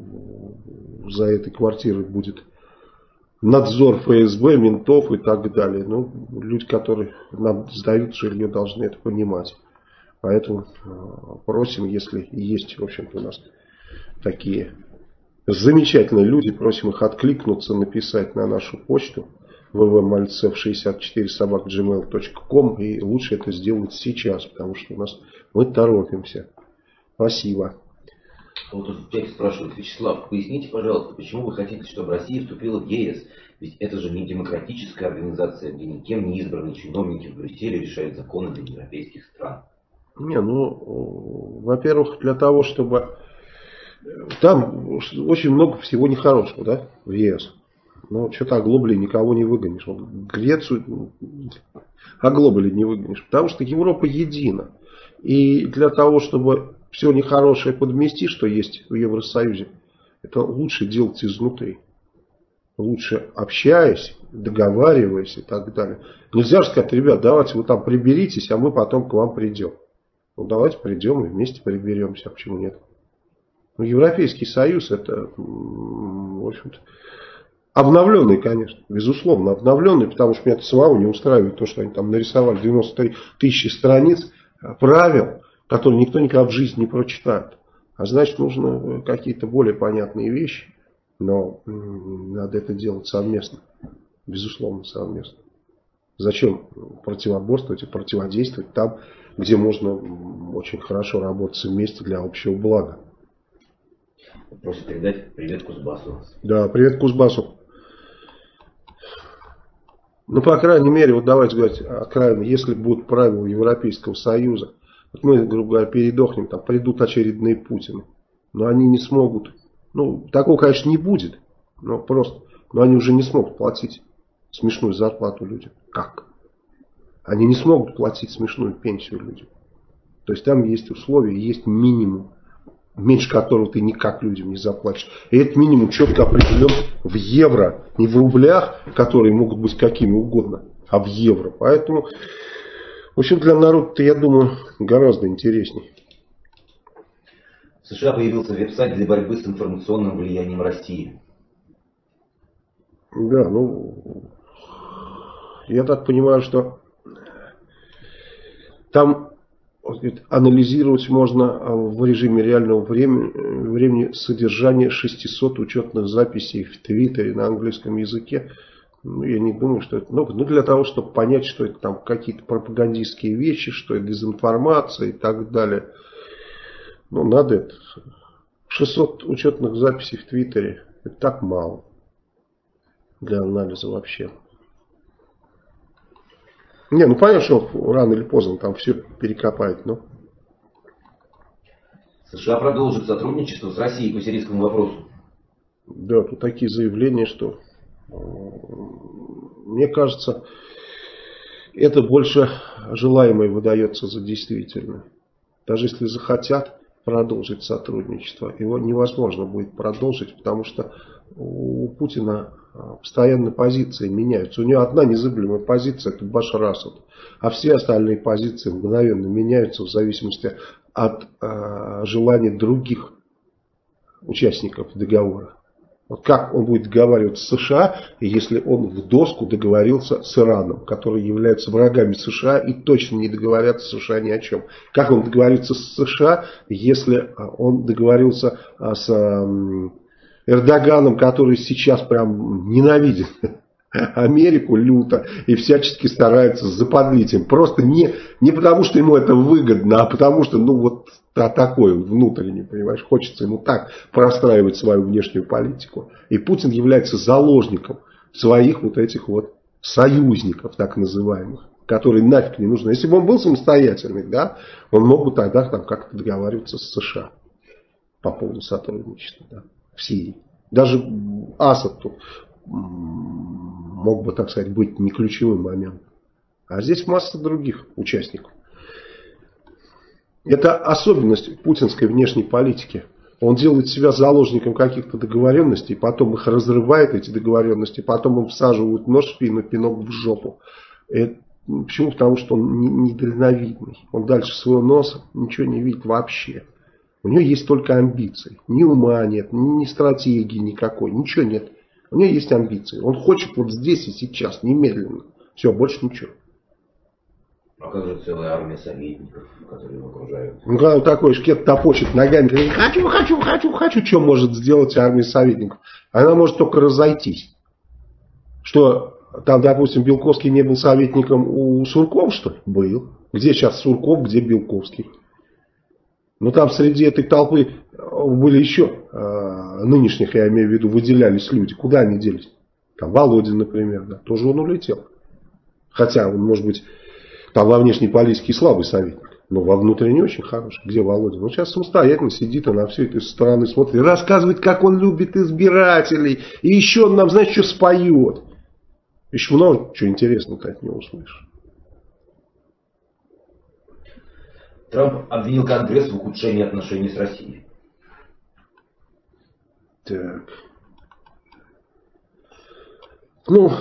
за этой квартирой будет надзор эф эс бэ, ментов и так далее. Ну, люди, которые нам сдают жилье, должны это понимать. Поэтому просим, если есть, в общем-то, у нас такие замечательные люди, просим их откликнуться, написать на нашу почту вэ вэ мальцев шестьдесят четыре собака джимейл точка ком, и лучше это сделать сейчас, потому что у нас мы торопимся. Спасибо. Вот тут текст спрашивает: Вячеслав, поясните, пожалуйста, почему вы хотите, чтобы Россия вступила в е эс? Ведь это же не демократическая организация, где никем не избранные чиновники в Брюсселе решают законы для европейских стран. Не, ну, во-первых, для того, чтобы... Там очень много всего нехорошего, да, в е эс. Но что-то оглобли никого не выгонишь. Вот Грецию оглобли не выгонишь. Потому что Европа едина. И для того, чтобы все нехорошее подмести, что есть в Евросоюзе, это лучше делать изнутри. Лучше общаясь, договариваясь и так далее. Нельзя же сказать: ребят, давайте вы там приберитесь, а мы потом к вам придем. Ну давайте придем и вместе приберемся. А почему нет? Ну, Европейский Союз — это, в общем-то, обновленный, конечно, безусловно обновленный, потому что меня это самого не устраивает то, что они там нарисовали девяносто три тысячи страниц правил, которые никто никогда в жизни не прочитает. А значит, нужно какие-то более понятные вещи, но надо это делать совместно, безусловно совместно. Зачем противоборствовать и противодействовать там, где можно очень хорошо работать вместе для общего блага? Просит передать привет Кузбассу. Да, привет Кузбассу. Ну, по крайней мере, вот давайте говорить откровенно, если будут правила Европейского Союза, вот мы, грубо говоря, передохнем, там придут очередные Путины, но они не смогут, ну, такого, конечно, не будет, но просто, но они уже не смогут платить смешную зарплату людям. Как? Они не смогут платить смешную пенсию людям. То есть там есть условия, есть минимум, меньше которого ты никак людям не заплатишь. И этот минимум четко определен в евро, не в рублях, которые могут быть какими угодно, а в евро. Поэтому, в общем, для народа-то, я думаю, гораздо интересней. В США появился веб-сайт для борьбы с информационным влиянием России. Да, ну, я так понимаю, что там анализировать можно в режиме реального времени, времени содержание шестисот учетных записей в Твиттере на английском языке. Ну, я не думаю, что это много. Ну, для того, чтобы понять, что это там какие-то пропагандистские вещи, что это дезинформация и так далее. Ну, надо это. шестьсот учетных записей в Твиттере. Это так мало для анализа вообще. Не, ну понятно, что рано или поздно там все перекопают, но... США продолжит сотрудничество с Россией по сирийскому вопросу. Да, тут такие заявления, что... Мне кажется, это больше желаемое выдается за действительное. Даже если захотят продолжить сотрудничество, его невозможно будет продолжить, потому что у Путина постоянно позиции меняются. У него одна незыблемая позиция — это Башар Асад, а все остальные позиции мгновенно меняются в зависимости от э, желаний других участников договора. Вот как он будет договариваться с США, если он в доску договорился с Ираном, которые являются врагами США и точно не договорятся с США ни о чем. Как он договорится с США, если он договорился с Эрдоганом, который сейчас прям ненавидит Америку люто и всячески старается заподлить им. Просто не, не потому, что ему это выгодно, а потому, что ну вот а такой внутренний, понимаешь, хочется ему так простраивать свою внешнюю политику. И Путин является заложником своих вот этих вот союзников, так называемых, которые нафиг не нужны. Если бы он был самостоятельный, да, он мог бы тогда там как-то договариваться с США по поводу сотрудничества, да, в Сирии. Даже Асад тут мог бы, так сказать, быть не ключевым моментом. А здесь масса других участников. Это особенность путинской внешней политики. Он делает себя заложником каких-то договоренностей, потом их разрывает, эти договоренности, потом им всаживают нож в спину, пинок в жопу. Это, почему? Потому что он недальновидный. Он дальше своего носа ничего не видит вообще. У него есть только амбиции. Ни ума нет, ни стратегии никакой, ничего нет. У него есть амбиции. Он хочет вот здесь и сейчас, немедленно. Все, больше ничего. А как же целая армия советников, которые его окружают? Ну, когда он такой шкет топочет ногами, говорит, хочу, хочу, хочу, хочу. Что может сделать армия советников? Она может только разойтись. Что там, допустим, Белковский не был советником у Суркова, что ли? Был. Где сейчас Сурков, где Белковский? Но там среди этой толпы были еще э, нынешних, я имею в виду, выделялись люди. Куда они делись? Там Володин, например, да, тоже он улетел. Хотя он, может быть, там во внешней политике слабый советник, но во внутренней очень хороший. Где Володин? Он сейчас самостоятельно сидит и на все это со стороны смотрит. И рассказывает, как он любит избирателей. И еще он нам, знаешь, что споет. Еще много чего интересного ты от него услышишь. Трамп обвинил Конгресс в ухудшении отношений с Россией. Так. Ну,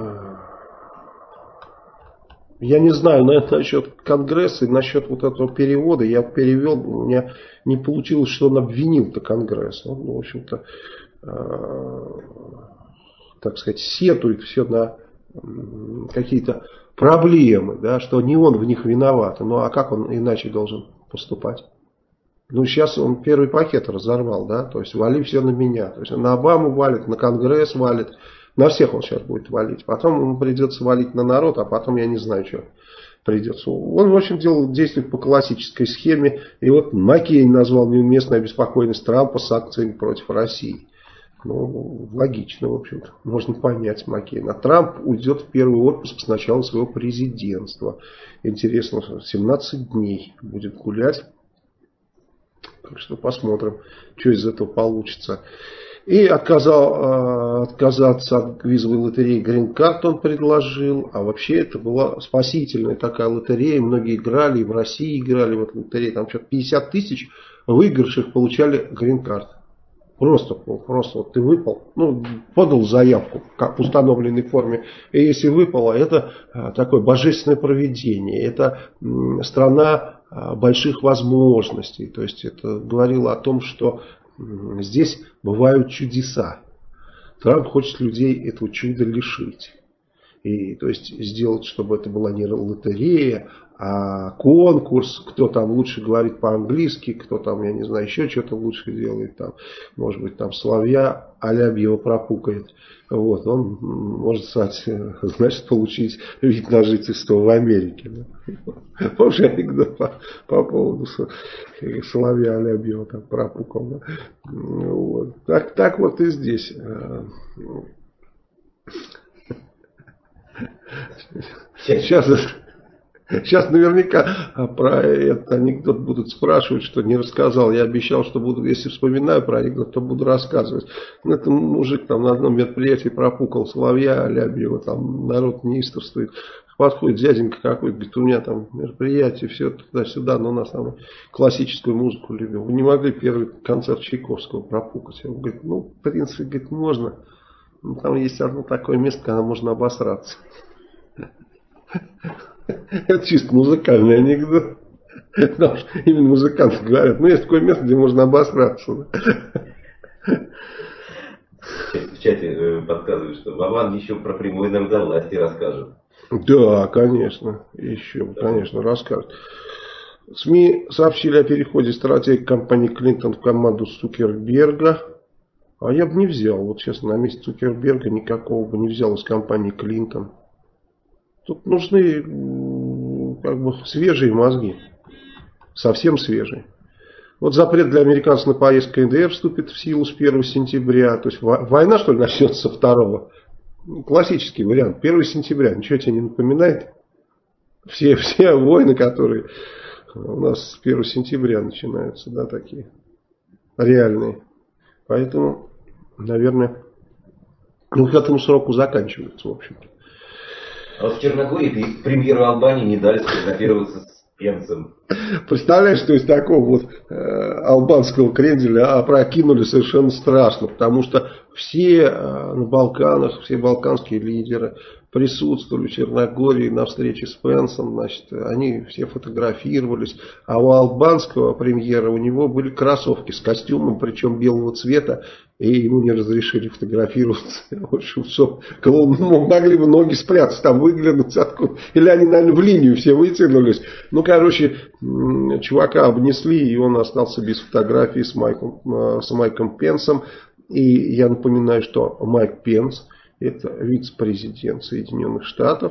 я не знаю, но это насчет Конгресса и насчет вот этого перевода. Я перевел, у меня не получилось, что он обвинил-то Конгресс. Он, в общем-то, э, так сказать, сетует все на э, какие-то проблемы, да, что не он в них виноват. Ну а как он иначе должен поступать? Ну сейчас он первый пакет разорвал, да, то есть вали все на меня. То есть на Обаму валит, на Конгресс валит, на всех он сейчас будет валить. Потом ему придется валить на народ, а потом я не знаю, что придется. Он, в общем, делал, действует по классической схеме. И вот Маккейн назвал неуместной обеспокоенность Трампа санкциями против России. Ну, логично, в общем-то. Можно понять Маккейна. Трамп уйдет в первый отпуск с начала своего президентства. Интересно, семнадцать дней будет гулять. Так что посмотрим, что из этого получится. И отказал, отказаться от визовой лотереи Green Card он предложил. А вообще это была спасительная такая лотерея. Многие играли, и в России играли в эту лотерею. Там что-то пятьдесят тысяч выигравших получали Green Card. Просто, просто вот ты выпал, ну, подал заявку как в установленной форме. И если выпало, это такое божественное провидение. Это страна больших возможностей. То есть это говорило о том, что здесь бывают чудеса. Трамп хочет людей этого чуда лишить. И, то есть сделать, чтобы это была не лотерея, а конкурс, кто там лучше говорит по-английски, кто там, я не знаю, еще что-то лучше делает, там, может быть, там Соловья Алябьева пропукает. Вот, он может, кстати, значит, получить вид на жительство в Америке. Да? Помнишь анекдот по, по поводу Соловья Алябьева там пропукал. Да? Вот. Так, так вот и здесь. Сейчас... Сейчас наверняка про этот анекдот будут спрашивать, что не рассказал. Я обещал, что буду, если вспоминаю про анекдот, то буду рассказывать. Это мужик там на одном мероприятии пропукал Соловья Алябьева, там народ неистовствует. Подходит дяденька какой-то, говорит, у меня там мероприятие, все туда-сюда, но у нас там классическую музыку любим. Вы не могли первый концерт Чайковского пропукать? Он говорит, ну, в принципе, говорит, можно. Но там есть одно такое место, когда можно обосраться. Это чисто музыкальный анекдот. Потому что именно музыканты говорят, ну есть такое место, где можно обосраться. В чате э, подсказывают, что Вован еще про прямое народовластие расскажет. Да, конечно. Еще, да. конечно, расскажет. СМИ сообщили о переходе стратегии компании Клинтон в команду Цукерберга. А я бы не взял. Вот честно, на месте Цукерберга никакого бы не взял из компании Клинтон. Тут нужны как бы свежие мозги. Совсем свежие. Вот запрет для американцев на поездку к ка эн дэ эр вступит в силу с первого сентября. То есть война, что ли, начнется со второго? Классический вариант. первого сентября. Ничего тебе не напоминает? Все, все войны, которые у нас с первого сентября начинаются, да, такие реальные. Поэтому, наверное, ну, к этому сроку заканчивается, в общем-то. А вот в Черногории премьеру Албании не дали сфотографироваться с Пенсом. Представляешь, что из такого вот э, албанского кренделя опрокинули совершенно страшно, потому что все э, на Балканах, все балканские лидеры присутствовали в Черногории на встрече с Пенсом, значит, они все фотографировались, а у албанского премьера у него были кроссовки с костюмом, причем белого цвета, и ему не разрешили фотографироваться. В общем, что, могли бы ноги спрятаться, там выглянуть откуда, или они, наверное, в линию все вытянулись. Ну, короче, чувака обнесли, и он остался без фотографии с Майком, с Майком Пенсом. И я напоминаю, что Майк Пенс — это вице-президент Соединенных Штатов.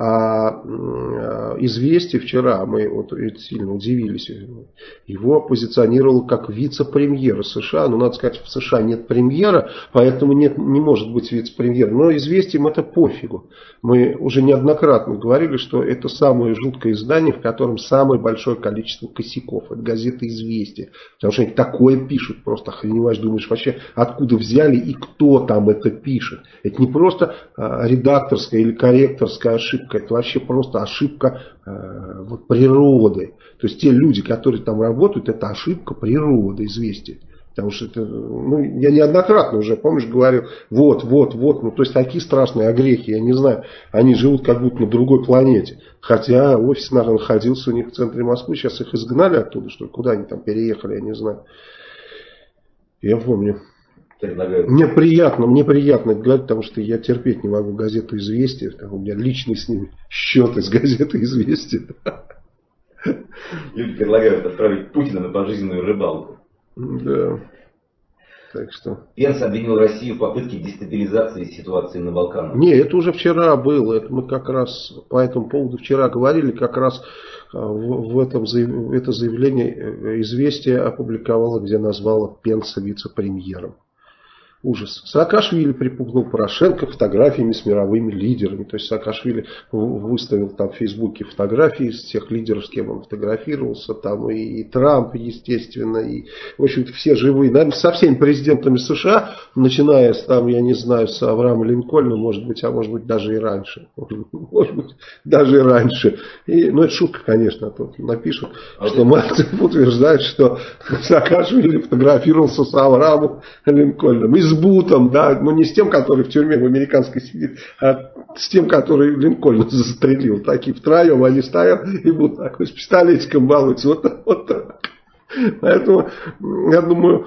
А «Известия» вчера, мы вот сильно удивились, его позиционировал как вице-премьера США. Но надо сказать, в США нет премьера, поэтому нет, не может быть вице-премьера. Но «Известиям» это пофигу. Мы уже неоднократно говорили, что это самое жуткое издание, в котором самое большое количество косяков. Это газета «Известия». Потому что они такое пишут, просто охреневаешь, думаешь, вообще откуда взяли и кто там это пишет. Это не просто а, редакторская или корректорская ошибка. Это вообще просто ошибка э, вот, природы. То есть те люди, которые там работают, это ошибка природы, «Известия». Потому что это, ну, я неоднократно уже, помнишь, говорил, вот, вот, вот, ну, то есть такие страшные огрехи, я не знаю, они живут как будто на другой планете. Хотя офис, наверное, находился у них в центре Москвы, сейчас их изгнали оттуда, что ли, куда они там переехали, я не знаю. Я помню. Мне приятно, мне приятно это говорить, потому что я терпеть не могу газету «Известия». У меня личный с ними счет из газеты «Известия». Люди предлагают отправить Путина на пожизненную рыбалку. Да. Так что. Пенс обвинил Россию в попытке дестабилизации ситуации на Балканах. Не, это уже вчера было. Это мы как раз по этому поводу вчера говорили. Как раз в, в этом это заявление «Известия» опубликовало, где назвало Пенса вице-премьером. Ужас. Саакашвили припугнул Порошенко фотографиями с мировыми лидерами. То есть Саакашвили выставил там в Фейсбуке фотографии с тех лидеров, с кем он фотографировался. Там и, и Трамп, естественно, и, в общем-то, все живые. Наверное, со всеми президентами США, начиная с, там, я не знаю, с Авраама Линкольна, может быть, а может быть даже и раньше. Может быть, даже и раньше. И, ну, это шутка, конечно, тут напишут, а что Мальцев утверждает, что Саакашвили фотографировался с Авраамом Линкольном. И с Бутом, да, но не с тем, который в тюрьме в американской сидит, а с тем, который Линкольна застрелил. Такие втроем они стоят и будут так, с пистолетиком балуются. Вот, вот так. Поэтому, я думаю,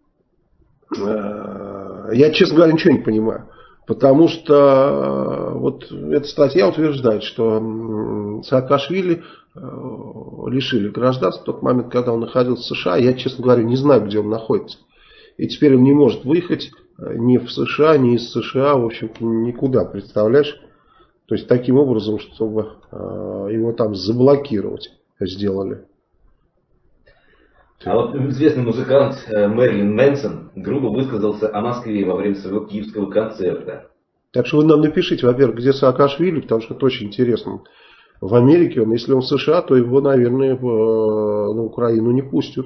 я, честно говоря, ничего не понимаю. Потому что вот эта статья утверждает, что Саакашвили лишили гражданства в тот момент, когда он находился в США. Я, честно говоря, не знаю, где он находится. И теперь он не может выехать ни в США, ни из США, в общем-то, никуда, представляешь? То есть, таким образом, чтобы э, его там заблокировать, сделали. А вот известный музыкант Мэрилин Мэнсон грубо высказался о Москве во время своего киевского концерта. Так что вы нам напишите, во-первых, где Саакашвили, потому что это очень интересно. В Америке он, если он в США, то его, наверное, в, на Украину не пустят.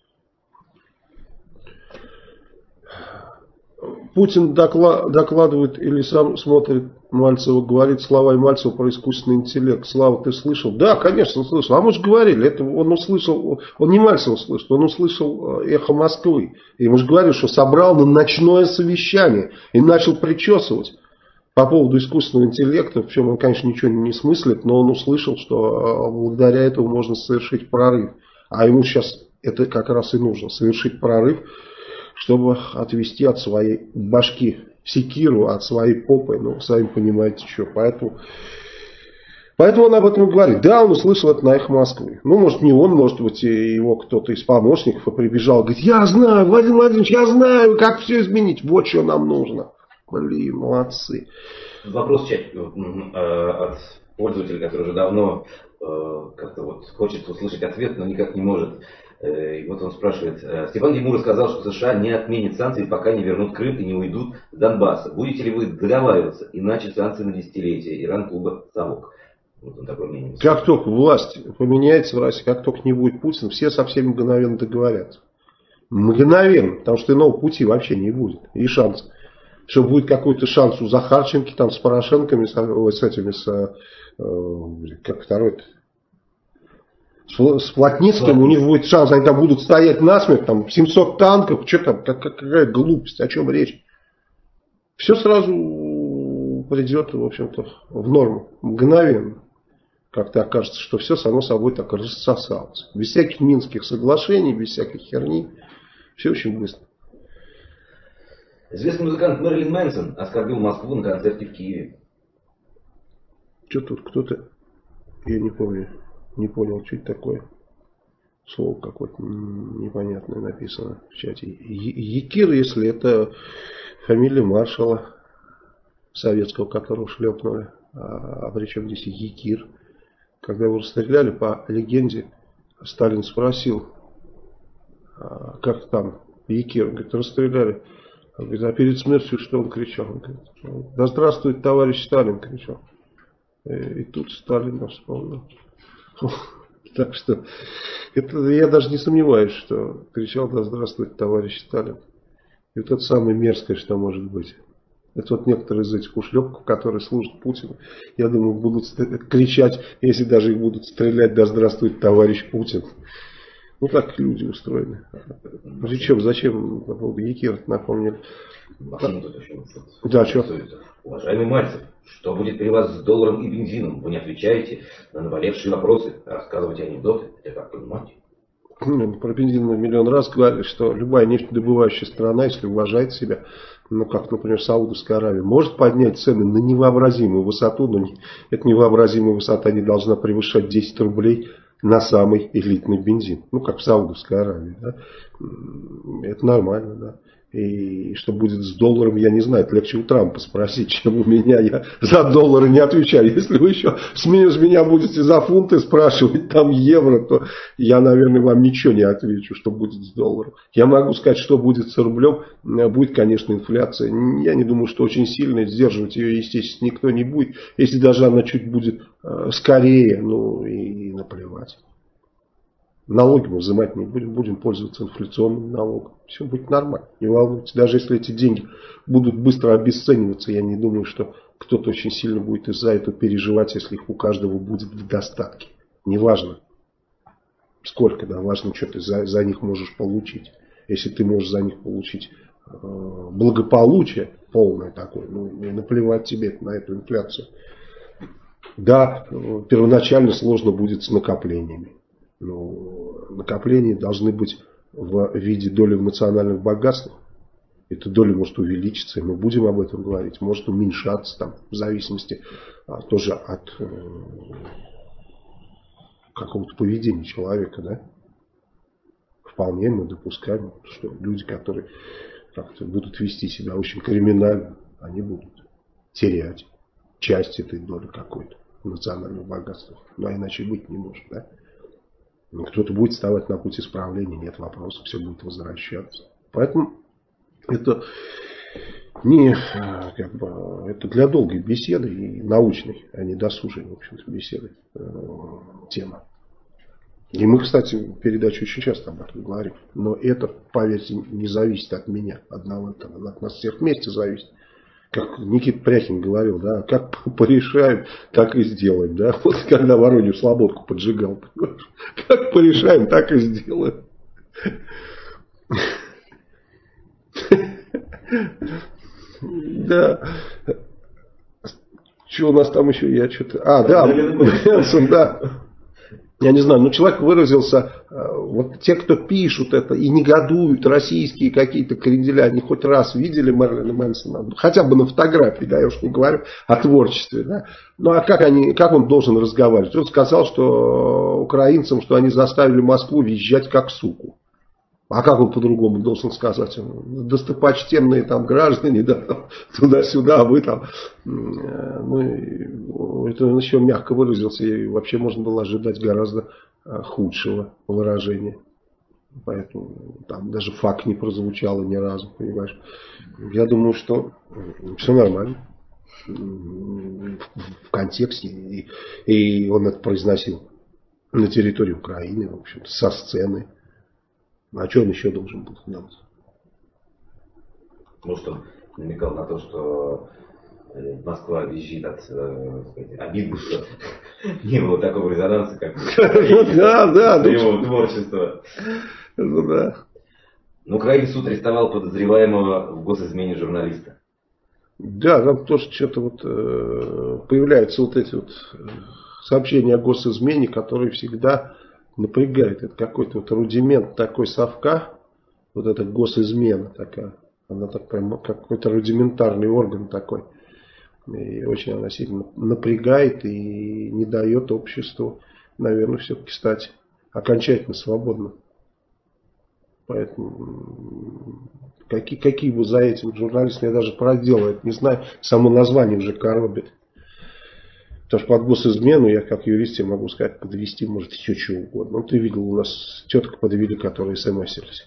Путин докладывает или сам смотрит Мальцева, говорит словами Мальцева про искусственный интеллект. Слава, ты слышал? Да, конечно, слышал. А мы же говорили, это он услышал, он не Мальцева слышал, он услышал «Эхо Москвы». И мы же говорили, что собрал на ночное совещание и начал причесывать по поводу искусственного интеллекта. Причем он, конечно, ничего не смыслит, но он услышал, что благодаря этому можно совершить прорыв. А ему сейчас это как раз и нужно, совершить прорыв, чтобы отвести от своей башки секиру, от своей попы. Ну, сами понимаете, что. Поэтому, поэтому он об этом и говорит. Да, он услышал это на «Эхо Москвы». Ну, может, не он, может быть, его кто-то из помощников прибежал. Говорит, я знаю, Владимир Владимирович, я знаю, как все изменить. Вот что нам нужно. Блин, молодцы. Вопрос в чате от пользователя, который уже давно как-то вот хочет услышать ответ, но никак не может. И вот он спрашивает. Степан Демура сказал, что США не отменят санкции, пока не вернут Крым и не уйдут с Донбасса. Будете ли вы договариваться? Иначе санкции на десятилетие. Иран-клуба «Совок». Вот он такое мнение. Как только власть поменяется в России, как только не будет Путина, все со всеми мгновенно договорятся. Мгновенно, потому что иного пути вообще не будет. И шанс. Что будет какой-то шанс у Захарченки, там, с Порошенками, с, с этими, с, э, как второй-то, с, с Плотницким, у них будет шанс, они там будут стоять насмерть, там, семьсот танков, что там, как, какая глупость, о чем речь. Все сразу придет, в общем-то, в норму, мгновенно. Как-то окажется, что все само собой так рассосалось. Без всяких минских соглашений, без всякой херни, все очень быстро. Известный музыкант Мэрилин Мэнсон оскорбил Москву на концерте в Киеве. Что тут кто-то, я не помню, не понял, что это такое. Слово какое-то непонятное написано в чате. Якир, если это фамилия маршала советского, которого шлепнули. А, а при чем здесь Якир? Когда его расстреляли, по легенде, Сталин спросил, а, как там Якир? Он говорит, расстреляли. Он говорит, а перед смертью что он кричал? Он говорит, да здравствует товарищ Сталин, кричал. И, и тут Сталин вспомнил. Так что, это, я даже не сомневаюсь, что кричал, да здравствует товарищ Сталин. И вот это самое мерзкое, что может быть. Это вот некоторые из этих ушлепков, которые служат Путину, я думаю, будут кричать, если даже их будут стрелять, да здравствует товарищ Путин. Ну так люди устроены. Причем, зачем по поводу Якира напомнили? Да, что? Уважаемый Мальцев, что будет при вас с долларом и бензином? Вы не отвечаете на наболевшие вопросы, рассказывайте анекдоты, это как понимаете? Про бензин мы миллион раз говорили, что любая нефтедобывающая страна, если уважает себя, ну как, например, Саудовская Аравия, может поднять цены на невообразимую высоту, но эта невообразимая высота не должна превышать десять рублей на самый элитный бензин. Ну, как в Саудовской Аравии. Да? Это нормально, да. И что будет с долларом, я не знаю. Это легче у Трампа спросить, чем у меня. Я за доллары не отвечаю. Если вы еще с меня, с меня будете за фунты спрашивать, там евро, то я, наверное, вам ничего не отвечу, что будет с долларом. Я могу сказать, что будет с рублем. Будет, конечно, инфляция. Я не думаю, что очень сильно. Сдерживать ее, естественно, никто не будет. Если даже она чуть будет э, скорее, ну и, и наплевать. Налоги мы взимать не будем, будем пользоваться инфляционным налогом. Все будет нормально, не волнуйтесь. Даже если эти деньги будут быстро обесцениваться, я не думаю, что кто-то очень сильно будет из-за этого переживать, если их у каждого будет в достатке. Неважно, сколько, да, важно, что ты за, за них можешь получить. Если ты можешь за них получить э, благополучие полное такое, ну и наплевать тебе на эту инфляцию. Да, первоначально сложно будет с накоплениями. Но накопления должны быть в виде доли в национальных богатствах. Эта доля может увеличиться, и мы будем об этом говорить. Может уменьшаться, там, в зависимости а, тоже от э, какого-то поведения человека. Да? Вполне мы допускаем, что люди, которые как-то будут вести себя очень криминально, они будут терять часть этой доли какой-то в национальных богатствах. Ну а иначе быть не может, да? Кто-то будет вставать на путь исправления, нет вопросов, все будет возвращаться. Поэтому это не как бы, это для долгой беседы и научной, а не досужей, в общем-то, беседы э, тема. И мы, кстати, в передаче очень часто об этом говорим. Но это, поверьте, не зависит от меня одного, это от нас всех вместе зависит. Как Никита Пряхин говорил, да, как порешаем, так и сделаем. Да? Вот когда Воронеж Слободку поджигал, понимаешь? Как порешаем, так и сделаем. Да. Что у нас там еще? Я что-то. А, да, Мэнсон, да. Я не знаю, но человек выразился, вот те, кто пишут это и негодуют, российские какие-то кренделя, они хоть раз видели Мерлина Мэнсона, хотя бы на фотографии, да, я уж не говорю о творчестве, да. Ну а как, они, как он должен разговаривать? Он сказал, что украинцам, что они заставили Москву визжать как суку. А как он по-другому должен сказать? Достопочтенные там граждане, да, туда-сюда, а вы там. Ну, это он еще мягко выразился, и вообще можно было ожидать гораздо худшего выражения. Поэтому там даже факт не прозвучало ни разу, понимаешь. Я думаю, что все нормально в контексте, и, и он это произносил на территории Украины, в общем-то, со сцены. А что он еще должен был делать? Может, он намекал на то, что Москва визжит от э, обиды, что не было такого резонанса, как его творчество. На Украине суд арестовал подозреваемого в госизмене журналиста. Да, там тоже что-то вот появляются вот эти вот сообщения о госизмене, которые всегда напрягает. Это какой-то вот рудимент такой совка, вот эта госизмена такая, она так прям какой-то рудиментарный орган такой. И очень она сильно напрягает и не дает обществу, наверное, все-таки стать окончательно свободным. Поэтому какие, какие бы за этим журналисты, я даже проделывать не знаю, само название уже коробит. Потому что под госизмену я, как юрист, я могу сказать, подвести может еще чего угодно. Ну, ты видел, у нас теток подвели, которые смс-ились.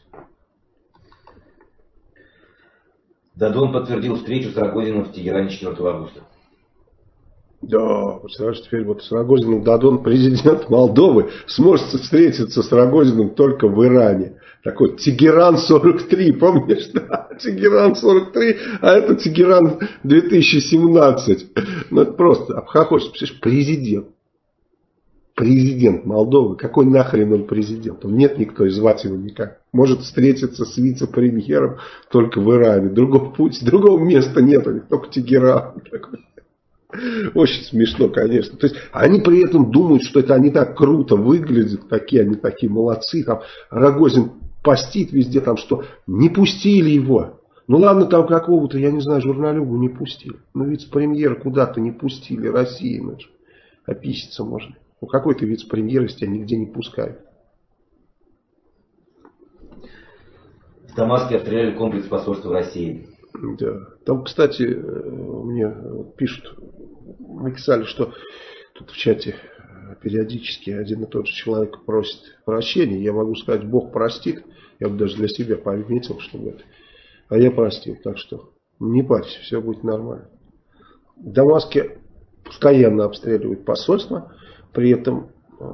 Дадон подтвердил встречу с Рогозиным в Тегеране четвёртого августа. Да, представляешь, теперь вот с Рогозиным Дадон, президент Молдовы, сможет встретиться с Рогозиным только в Иране. Такой Тегеран сорок три, помнишь? Да, Тегеран сорок три, а это Тегеран две тысячи семнадцать. Ну это просто обхохочешь, президент. Президент Молдовы, какой нахрен он президент? Он нет никто, и звать его никак. Может встретиться с вице-премьером только в Иране. Другого пути, другого места нет, у них только Тегеран. Очень смешно, конечно. То есть они при этом думают, что это они так круто выглядят, такие они такие молодцы. Там Рогозин постит везде, там что не пустили его. Ну ладно, там какого-то, я не знаю, журналюгу не пустили. Ну вице-премьера куда-то не пустили, России, ну, описаться можно. Ну какой-то вице-премьер, если тебя нигде не пускают. В Дамаске обстреляли комплекс посольства России. Да. Там, кстати, мне пишут, написали, что тут в чате периодически один и тот же человек просит прощения. Я могу сказать, Бог простит. Я бы даже для себя пометил, чтобы это. А я простил. Так что не парься, все будет нормально. В Дамаске постоянно обстреливают посольство. При этом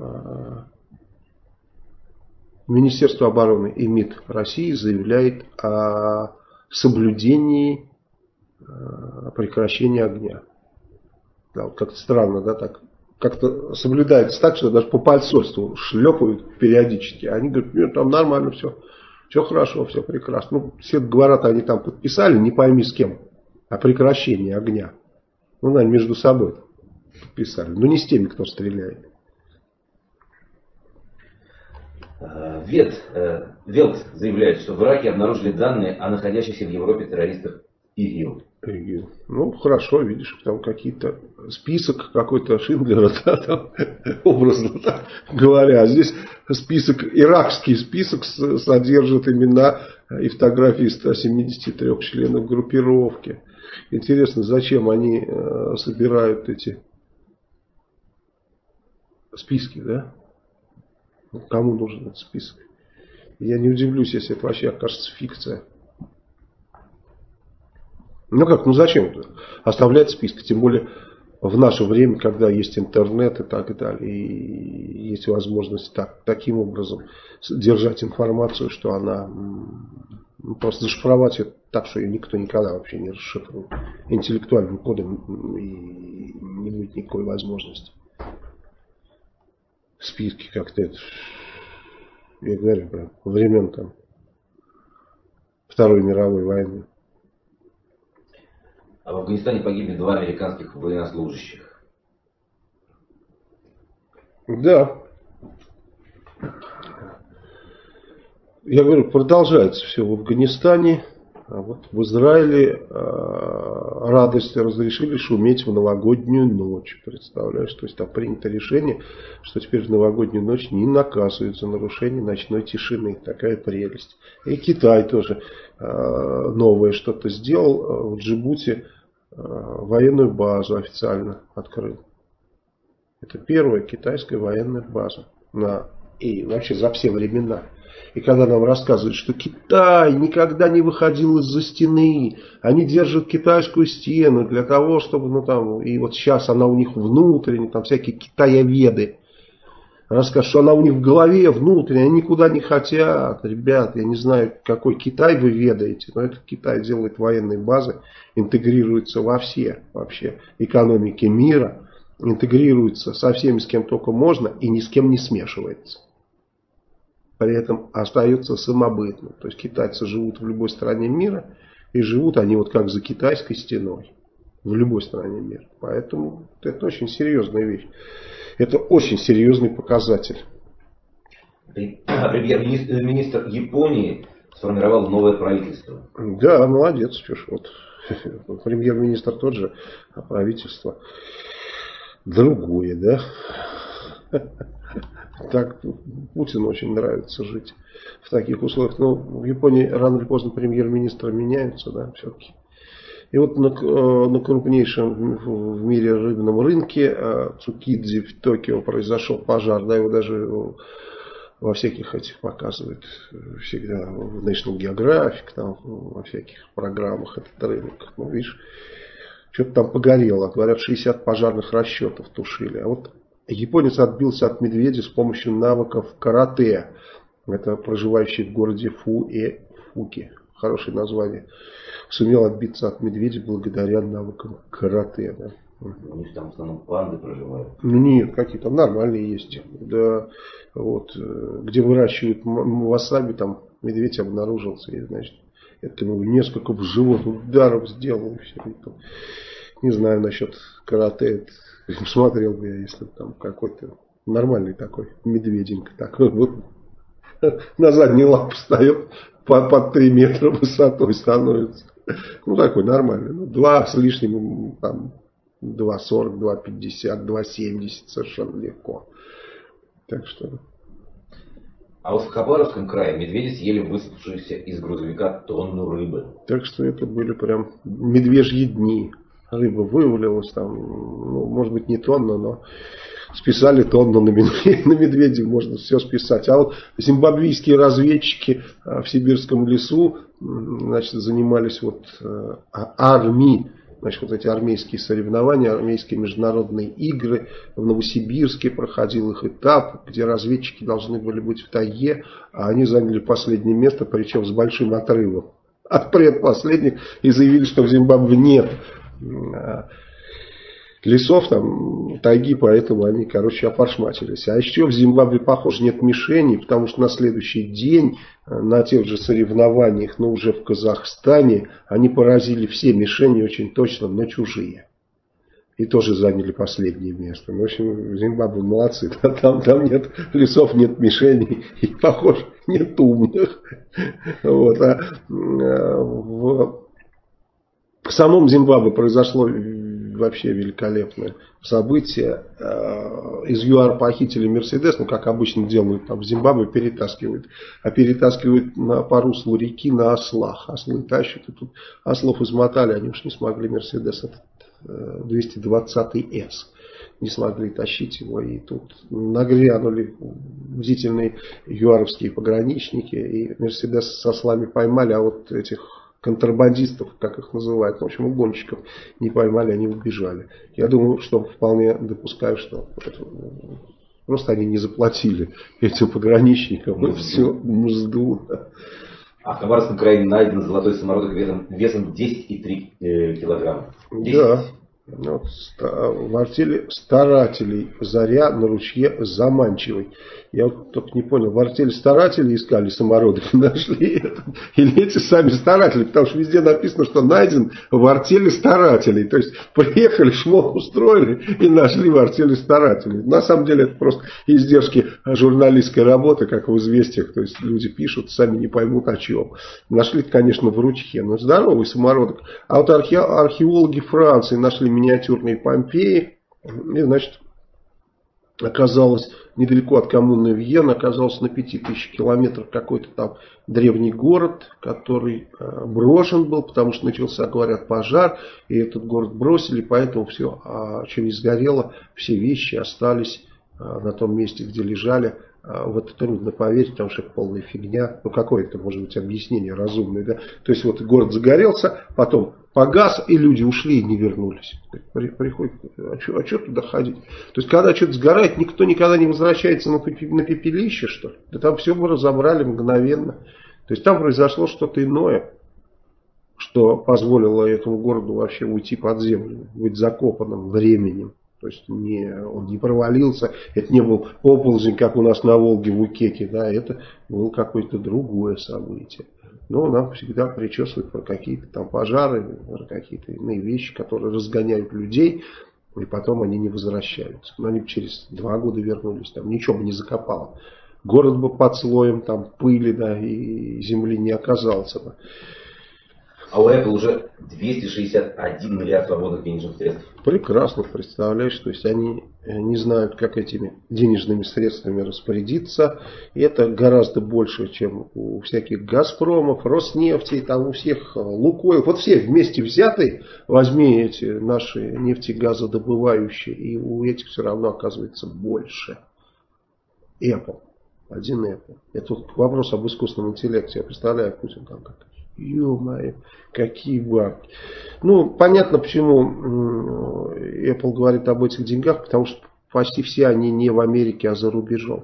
Министерство обороны и МИД России заявляет о соблюдении прекращения огня. Да, вот как-то странно, да, так. Как-то соблюдается так, что даже по посольству шлепают периодически. Они говорят, нет, там нормально все. Все хорошо, все прекрасно. Ну, все договора-то они там подписали, не пойми с кем. О прекращении огня. Ну, наверное, между собой подписали. Но не с теми, кто стреляет. Вет, Велт заявляет, что в Ираке обнаружили данные о находящихся в Европе террористах ИГИЛ. ИГИЛ. Ну, хорошо, видишь, там какие-то список какой-то Шиндлера, да, там, образно так говоря. А здесь список, иракский список содержит имена и фотографии ста семидесяти трёх членов группировки. Интересно, зачем они собирают эти списки, да? Кому нужен этот список? Я не удивлюсь, если это вообще окажется фикция. Ну как, ну зачем оставлять списки? Тем более в наше время, когда есть интернет и так далее. И есть возможность так, таким образом держать информацию, что она ну, просто зашифровать ее так, что ее никто никогда вообще не расшифрует. Интеллектуальным кодом и не будет никакой возможности. Списки как-то это, я говорю, прям, времен там Второй мировой войны. А в Афганистане погибли два американских военнослужащих. Да, я говорю, продолжается все в Афганистане. А вот в Израиле э, радости разрешили шуметь в новогоднюю ночь. Представляешь, то есть там принято решение, что теперь в новогоднюю ночь не наказывают за нарушение ночной тишины. Такая прелесть. И Китай тоже э, новое что-то сделал. В Джибути э, военную базу официально открыл. Это первая китайская военная база. На, и вообще за все времена. И когда нам рассказывают, что Китай никогда не выходил из-за стены, они держат китайскую стену для того, чтобы, ну там, и вот сейчас она у них внутренне, там всякие китаеведы расскажут, что она у них в голове внутренне, они никуда не хотят. Ребят, я не знаю, какой Китай вы ведаете, но этот Китай делает военные базы, интегрируется во все вообще экономики мира, интегрируется со всеми, с кем только можно, и ни с кем не смешивается. При этом остается самобытно. То есть китайцы живут в любой стране мира, и живут они вот как за китайской стеной. В любой стране мира. Поэтому это очень серьезная вещь. Это очень серьезный показатель. Премьер-министр Японии сформировал новое правительство. Да, молодец. Что ж, вот. Премьер-министр тот же, а правительство другое, да? Так Путину очень нравится жить в таких условиях. Но в Японии рано или поздно премьер-министры меняются, да, все-таки. И вот на, на крупнейшем в мире рыбном рынке Цукидзи в Токио произошел пожар. Да, его даже во всяких этих показывают всегда в National Geographic, там, во всяких программах этот рынок. Ну, видишь, что-то там погорело. Говорят, шестьдесят пожарных расчетов тушили. А вот японец отбился от медведя с помощью навыков карате. Это проживающий в городе Фуэ, Фуки. Хорошее название. Сумел отбиться от медведя благодаря навыкам карате. Да. У них там в основном панды проживают. Ну нет, какие-то нормальные есть. Да, вот, где выращивают васаби, там медведь обнаружился. И, значит, это ему несколько в живот ударов сделал. И все. Не знаю насчет карате. Смотрел бы я, если там какой-то нормальный такой медведенька такой вот на задние лапы встает, под, под три метра высотой становится. Ну такой нормальный. Ну, два с лишним, там, два сорок, два пятьдесят, два семьдесят совершенно легко. Так что... А вот в Хабаровском крае медведи съели высыпавшуюся из грузовика тонну рыбы. Так что это были прям медвежьи дни. Рыба вывалилась там, ну, может быть не тонна, но списали тонну на медведя, на медведя можно все списать. А вот зимбабвийские разведчики в сибирском лесу, значит, занимались вот армией, значит, вот эти армейские соревнования, армейские международные игры. В Новосибирске проходил их этап, где разведчики должны были быть в тайге, а они заняли последнее место, причем с большим отрывом от предпоследних, и заявили, что в Зимбабве нет лесов, там, тайги, поэтому они, короче, опоршматились. А еще в Зимбабве, похоже, нет мишеней, потому что на следующий день на тех же соревнованиях, но уже в Казахстане, они поразили все мишени очень точно, но чужие. И тоже заняли последнее место. В общем, в Зимбабве молодцы. Там, там нет лесов, нет мишеней, и, похоже, нет умных. Вот. А в В самом Зимбабве произошло вообще великолепное событие. Из ЮАР похитили Мерседес, ну как обычно делают там в Зимбабве, перетаскивают. А перетаскивают на, по руслу реки на ослах. Ослы тащат, и тут ослов измотали, они уж не смогли Мерседес этот двести двадцатый эс. Не смогли тащить его, и тут нагрянули бдительные юаровские пограничники, и Мерседес с ослами поймали, а вот этих контрабандистов, как их называют, в общем, угонщиков, не поймали, они убежали. Я думаю, что вполне допускаю, что просто они не заплатили этим пограничникам и все, мзду. А в Хабаровском крае найден золотой самородок весом, весом десять и три килограмма. Да, Вот, в артели старателей заря на ручье заманчивой. Я вот только не понял, в артели старателей искали самородок, нашли это, или эти сами старатели, потому что везде написано, что найден в артели старателей. То есть приехали, шмон устроили и нашли в артели старателей. На самом деле это просто издержки журналистской работы, как в «Известиях». То есть люди пишут, сами не поймут о чем. Нашли, конечно, в ручье, но здоровый самородок. А вот архе археологи Франции нашли миниатюрные Помпеи. И, значит, оказалось недалеко от коммуны Вьен, оказался на пяти тысячах километров какой-то там древний город, который э, брошен был, потому что начался, говорят, пожар, и этот город бросили, поэтому все, а, что не сгорело, все вещи остались э, на том месте, где лежали. А, в это трудно поверить, потому что это полная фигня. Ну, какое-то, может быть, объяснение разумное, да? То есть, вот город загорелся, потом погас, и люди ушли и не вернулись. Приходит, а что, а что туда ходить? То есть, когда что-то сгорает, никто никогда не возвращается на пепелище, что ли? Да там все мы разобрали мгновенно. То есть, там произошло что-то иное, что позволило этому городу вообще уйти под землю, быть закопанным временем. То есть, не, он не провалился, это не был оползень, как у нас на Волге в Укеке, да, это было какое-то другое событие. Но нам всегда причесывают про какие-то там пожары, про какие-то иные вещи, которые разгоняют людей, и потом они не возвращаются. Но они через два года вернулись, там ничего бы не закопало. Город бы под слоем там пыли, да, и земли не оказался бы. А у Apple уже двести шестьдесят один миллиард свободных денежных средств. Прекрасно, представляешь, то есть они не знают, как этими денежными средствами распорядиться. И это гораздо больше, чем у всяких Газпромов, Роснефти, там у всех Лукойл. Вот все вместе взятые, возьми эти наши нефтегазодобывающие, и у этих все равно оказывается больше. Apple. Один Apple. Это вот вопрос об искусственном интеллекте. Я представляю, Путин там как-то. Ё-моё, какие бабки. Ну, понятно, почему Apple говорит об этих деньгах, потому что почти все они не в Америке, а за рубежом.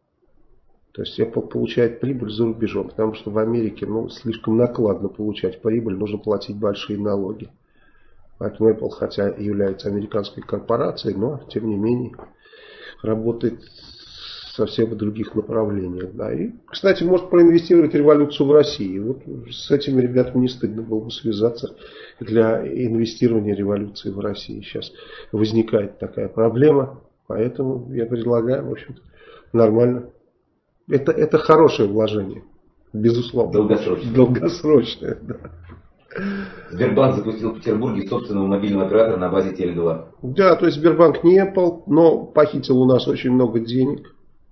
То есть Apple получает прибыль за рубежом, потому что в Америке, ну, слишком накладно получать прибыль, нужно платить большие налоги. Поэтому Apple, хотя является американской корпорацией, но, тем не менее, работает совсем в других направлениях. Да. И, кстати, может проинвестировать революцию в России. Вот с этими ребятами не стыдно было бы связаться для инвестирования революции в России. Сейчас возникает такая проблема, поэтому я предлагаю, в общем-то, нормально. Это, это хорошее вложение, безусловно. Долгосрочное. Долгосрочное, да. Сбербанк запустил в Петербурге собственного мобильного оператора на базе Теле два. Да, то есть Сбербанк не Apple, но похитил у нас очень много денег.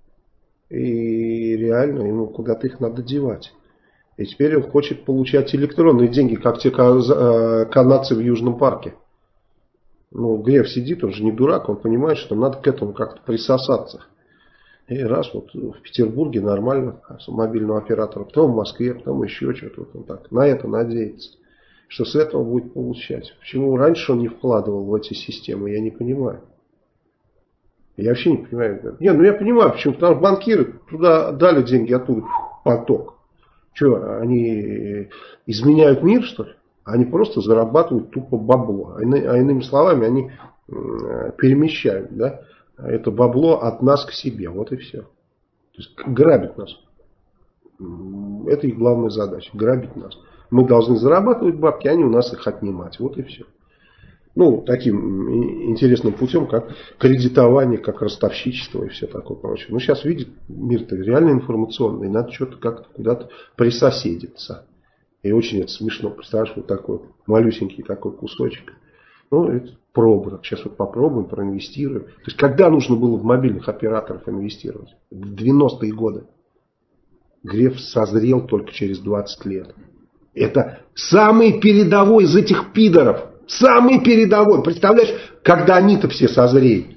И реально ему куда-то их надо девать. И теперь он хочет получать электронные деньги, как те канадцы в Южном парке. Ну, Греф сидит, он же не дурак, он понимает, что надо к этому как-то присосаться. И раз вот в Петербурге нормально мобильного оператора, потом в Москве, потом еще что-то. Вот он так на это надеется, что с этого будет получать. Почему раньше он не вкладывал в эти системы, я не понимаю. Я вообще не понимаю. Не, ну я понимаю, почему. Потому что банкиры туда дали деньги, оттуда поток. Что, они изменяют мир, что ли? Они просто зарабатывают тупо бабло. А, ины, а иными словами, они э, перемещают, да, это бабло от нас к себе. Вот и все. То есть грабят нас. Это их главная задача. Грабить нас. Мы должны зарабатывать бабки, а они у нас их отнимать. Вот и все. Ну, таким интересным путем, как кредитование, как ростовщичество и все такое прочее. Ну, сейчас видит мир-то реально информационный, надо что-то как-то куда-то присоседиться. И очень это смешно. Представляешь, вот такой малюсенький такой кусочек. Ну, это проба. Сейчас вот попробуем, проинвестируем. То есть, когда нужно было в мобильных операторов инвестировать? В девяностые годы. Греф созрел только через двадцать лет. Это самый передовой из этих пидоров. Самый передовой. Представляешь, когда они-то все созреют.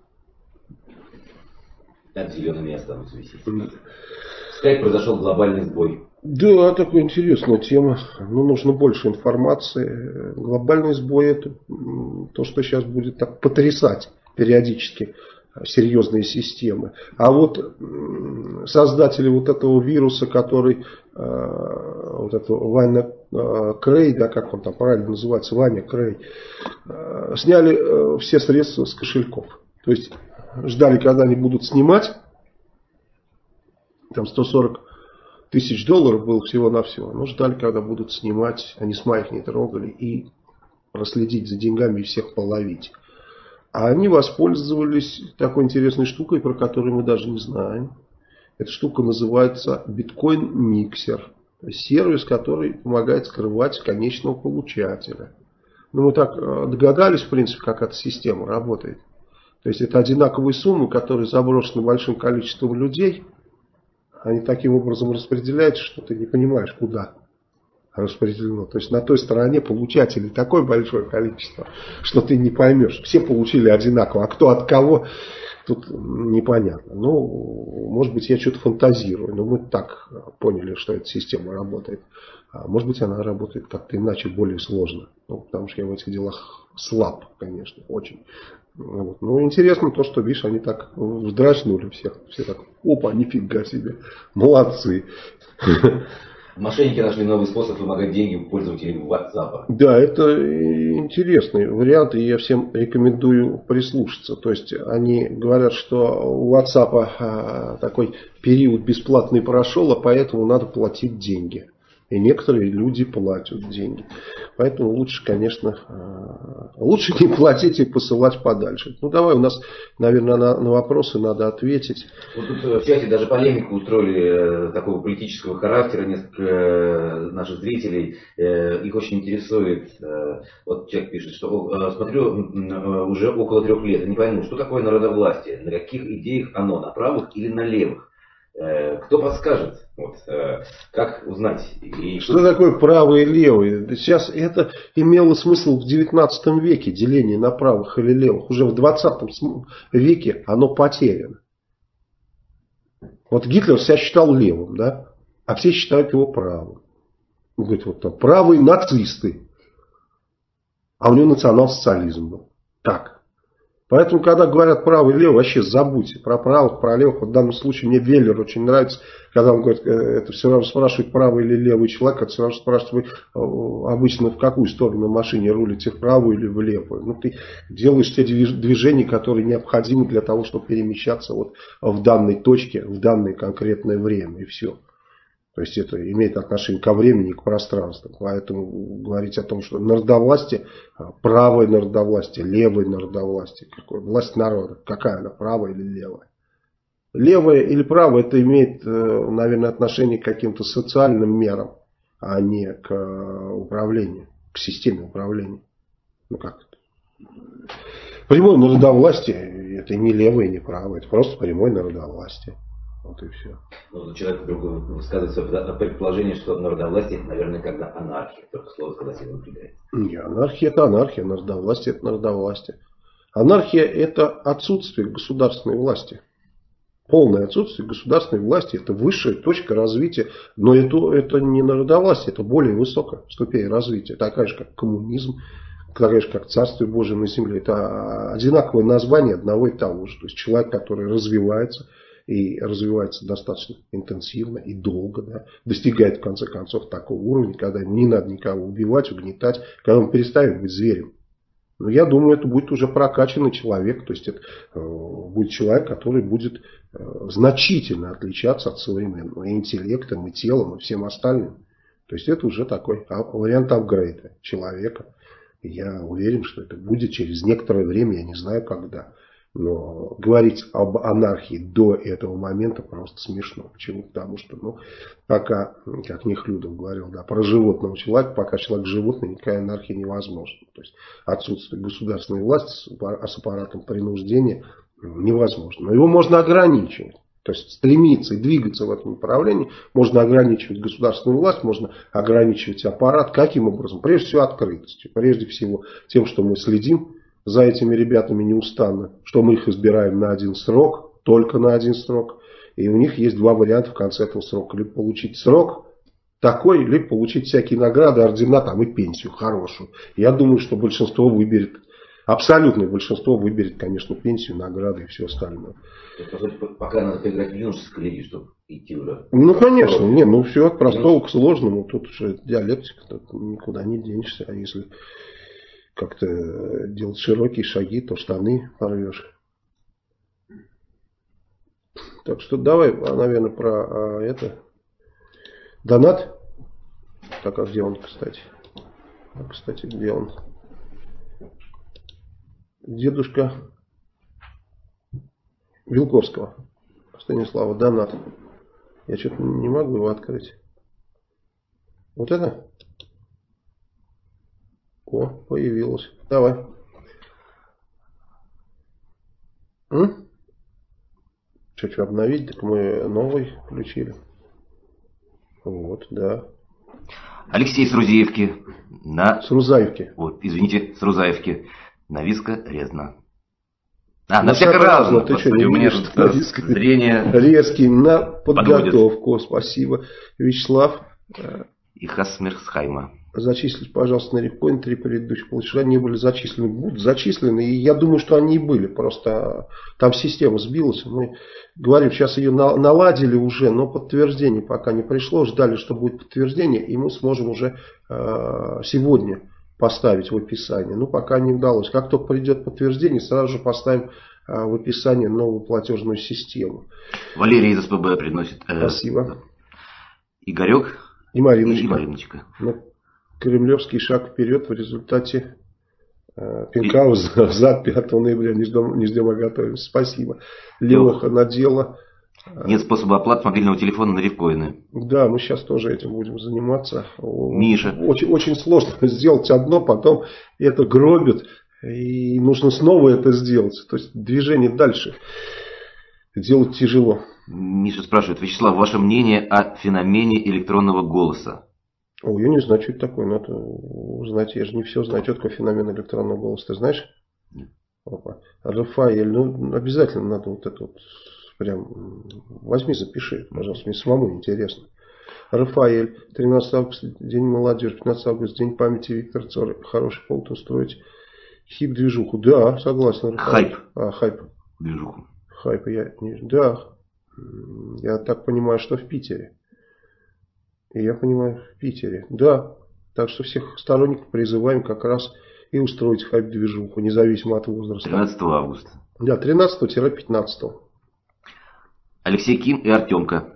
Так зелеными останутся висеть. Скайп произошел глобальный сбой. Да, такая интересная тема. Ну, нужно больше информации. Глобальный сбой — это то, что сейчас будет так потрясать периодически серьезные системы. А вот создатели вот этого вируса, который вот это Ваня Крей, да, как он там правильно называется, Ваня Крей, сняли все средства с кошельков. То есть ждали, когда они будут снимать. Там сто сорок тысяч долларов было всего-навсего. Но ждали, когда будут снимать. Они с моих не трогали. И проследить за деньгами и всех половить. А они воспользовались такой интересной штукой, про которую мы даже не знаем. Эта штука называется биткоин-миксер. Сервис, который помогает скрывать конечного получателя. Ну, мы так догадались, в принципе, как эта система работает. То есть это одинаковые суммы, которые заброшены большим количеством людей. Они таким образом распределяются, что ты не понимаешь, куда распределено. То есть на той стороне получателей такое большое количество, что ты не поймешь. Все получили одинаково, а кто от кого, тут непонятно. Ну, может быть, я что-то фантазирую, но мы так поняли, что эта система работает. А может быть, она работает как-то иначе, более сложно. Ну, потому что я в этих делах слаб, конечно, очень. Вот. Ну, интересно то, что, видишь, они так вздрачнули всех. Все так, опа, нифига себе, молодцы. Мошенники нашли новый способ вымогать деньги у пользователей WhatsApp. Да, это интересный вариант, и я всем рекомендую прислушаться. То есть они говорят, что у WhatsApp такой период бесплатный прошел, а поэтому надо платить деньги. И некоторые люди платят деньги. Поэтому лучше, конечно, лучше не платить и посылать подальше. Ну, давай, у нас, наверное, на, на вопросы надо ответить. Вот тут в чате даже полемику устроили такого политического характера несколько наших зрителей. Их очень интересует. Вот человек пишет, что смотрю уже около трех лет. Не пойму, что такое народовластие? На каких идеях оно? На правых или на левых? Кто подскажет, вот, как узнать? И что тут... такое правый и левый? Сейчас это имело смысл в девятнадцатом веке, деление на правых или левых. Уже в двадцатом веке оно потеряно. Вот Гитлер себя считал левым, да? А все считают его правым. Он говорит, вот там правые нацисты. А у него национал-социализм был. Так. Поэтому, когда говорят правый и левый, вообще забудьте про правых, про левых. Вот в данном случае мне Веллер очень нравится, когда он говорит, это все равно спрашивает, правый или левый человек, это все равно спрашивает, вы обычно в какую сторону на машине рулите, в правую или в левую. Ну, ты делаешь те движения, которые необходимы для того, чтобы перемещаться вот в данной точке, в данное конкретное время, и все. То есть это имеет отношение ко времени и к пространству. Поэтому говорить о том, что народовластие, правое народовластие, левое народовластие, какое, власть народа, какая она, правая или левая. Левое или правое, это имеет, наверное, отношение к каким-то социальным мерам, а не к управлению, к системе управления. Ну как это? Прямое народовластие, это не левое, не правое, это просто прямое народовластие. Вот и все. Ну, человек вдруг высказывает свое предположение, что народовластие это, наверное, когда анархия. Только слово сказать его напрягает. Не, анархия это анархия, народовластие это народовластие. Анархия это отсутствие государственной власти. Полное отсутствие государственной власти это высшая точка развития. Но это, это не народовластие, это более высокая ступень развития. Такая же, как коммунизм, такая же, как Царствие Божие на земле. Это одинаковое название одного и того же. То есть человек, который развивается. И развивается достаточно интенсивно и долго, да, достигает в конце концов такого уровня, когда ему не надо никого убивать, угнетать, когда он перестает быть зверем. Но я думаю, это будет уже прокачанный человек, то есть это э, будет человек, который будет э, значительно отличаться от современного и интеллектом, и телом, и всем остальным. То есть это уже такой вариант апгрейда человека. И я уверен, что это будет через некоторое время, я не знаю когда. Но говорить об анархии до этого момента просто смешно. Почему? Потому что, ну, пока, как Нехлюдов говорил, да, про животного человека, пока человек животное, никакая анархия невозможна. То есть отсутствие государственной власти с аппаратом принуждения невозможно. Но его можно ограничивать. То есть стремиться и двигаться в этом направлении. Можно ограничивать государственную власть, можно ограничивать аппарат. Каким образом? Прежде всего открытостью. Прежде всего тем, что мы следим за этими ребятами неустанно, что мы их избираем на один срок, только на один срок. И у них есть два варианта в конце этого срока. Либо получить срок такой, либо получить всякие награды, ордена там, и пенсию хорошую. Я думаю, что большинство выберет Абсолютное большинство выберет, конечно, пенсию, награды и все остальное. Пока надо поиграть в юношеской лиге, чтобы идти уже. Ну, конечно, не, ну все от простого к сложному. Тут уже диалектика, тут никуда не денешься. А если как-то делать широкие шаги, то штаны порвешь. Так что давай, наверное, про а, это. Донат. Так, а где он, кстати? А, кстати, где он? Дедушка Вилковского. Станислава, донат. Я что-то не могу его открыть. Вот это? О, появилось. Давай. М? Что, что, обновить? Так мы новый включили. Вот, да. Алексей с Рузаевки. На... С Рузаевки. Вот, извините, с Рузаевки. Нависка резно. А, на, на всяко разно. Ты что, не у меня видишь, тут зрение... Резкий на подготовку. Подводит. Спасибо. Вячеслав. И Хасмерсхайма. Зачислить, пожалуйста, на репкоин три предыдущих платежа не были зачислены. Будут зачислены. И я думаю, что они и были. Просто там система сбилась. Мы говорим, сейчас ее наладили уже, но подтверждение пока не пришло. Ждали, что будет подтверждение. И мы сможем уже э, сегодня поставить в описании. Ну, пока не удалось. Как только придет подтверждение, сразу же поставим э, в описании новую платежную систему. Валерий из СПБ приносит. Э, Спасибо. Игорек и Мариночка. И Мариночка. Ну, кремлевский шаг вперед в результате э, пинка в зад пятого ноября. Не ждем, не ждем, а готовимся. Спасибо. Леха на дело. Нет способа оплаты мобильного телефона на рифкоины. Да, мы сейчас тоже этим будем заниматься. Миша. Очень, очень сложно сделать одно, потом это гробит. И нужно снова это сделать. То есть движение дальше делать тяжело. Миша спрашивает: Вячеслав, ваше мнение о феномене электронного голоса? О, я не знаю, что это такое. Надо узнать. Я же не все знаю. Что такое феномен электронного голоса? Ты знаешь? Нет. Опа. Рафаэль, ну обязательно надо вот это вот прям возьми, запиши, пожалуйста. Мне самому интересно. Рафаэль, тринадцатого августа, день молодежи, пятнадцатого августа, день памяти Виктора Цоя. Хороший повод устроить хип-движуху. Да, согласен. Рафаэль. Хайп. А, хайп. Движуху. Хайп, я не... Да. Я так понимаю, что в Питере. И я понимаю, в Питере. Да. Так что всех сторонников призываем как раз и устроить хайп-движуху, независимо от возраста. тринадцатого августа. Да, тринадцатого-пятнадцатого. Алексей Ким и Артемка.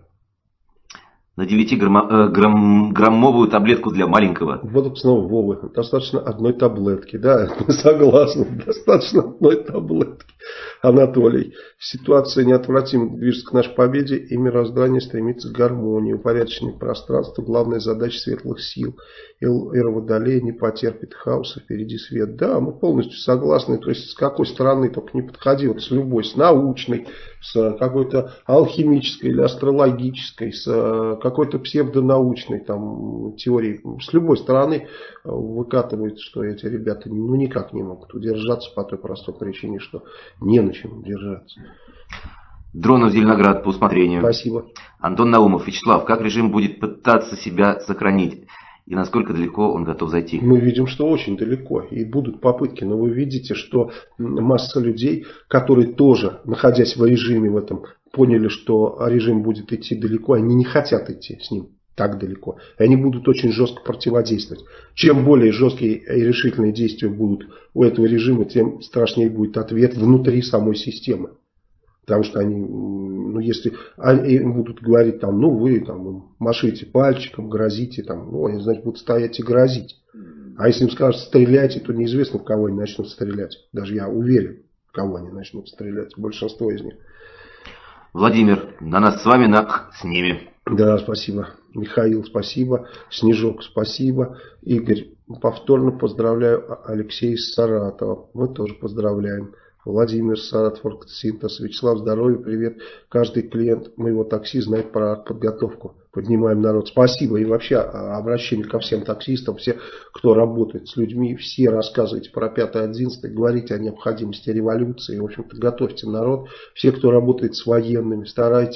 На девятиграммовую таблетку для маленького. Вот снова Вова. Достаточно одной таблетки. Да, согласен. Достаточно одной таблетки. Анатолий. Ситуация неотвратимо движется к нашей победе, и мироздание стремится к гармонии, упорядочению пространства. Главная задача светлых сил. Эра Водолея не потерпит хаоса, впереди свет. Да, мы полностью согласны. То есть с какой стороны только не подходи. Вот с любой, с научной, с какой-то алхимической или астрологической, с какой-то псевдонаучной там теорией. С любой стороны выкатывают, что эти ребята ну никак не могут удержаться по той простой причине, что не на чем удержаться. Дронов Зеленоград по усмотрению. Спасибо. Антон Наумов. Вячеслав, как режим будет пытаться себя сохранить? И насколько далеко он готов зайти? Мы видим, что очень далеко. И будут попытки. Но вы видите, что масса людей, которые тоже, находясь в режиме в этом, поняли, что режим будет идти далеко. Они не хотят идти с ним так далеко. И они будут очень жестко противодействовать. Чем более жесткие и решительные действия будут у этого режима, тем страшнее будет ответ внутри самой системы. Потому что они, ну, если они будут говорить, там, ну, вы там машите пальчиком, грозите, там, ну, они, значит, будут стоять и грозить. А если им скажут стреляйте, то неизвестно, в кого они начнут стрелять. Даже я уверен, в кого они начнут стрелять. Большинство из них. Владимир, на нас с вами, на с ними. Да, спасибо. Михаил, спасибо. Снежок, спасибо. Игорь, повторно поздравляю Алексея из Саратова. Мы тоже поздравляем. Владимир, Саратов, Синтез. Вячеслав, здоровья, привет. Каждый клиент моего такси знает про подготовку. Поднимаем народ. Спасибо. И вообще обращение ко всем таксистам, все, кто работает с людьми, все рассказывайте про пятое одиннадцатое, говорите о необходимости революции. В общем-то, готовьте народ. Все, кто работает с военными, старайтесь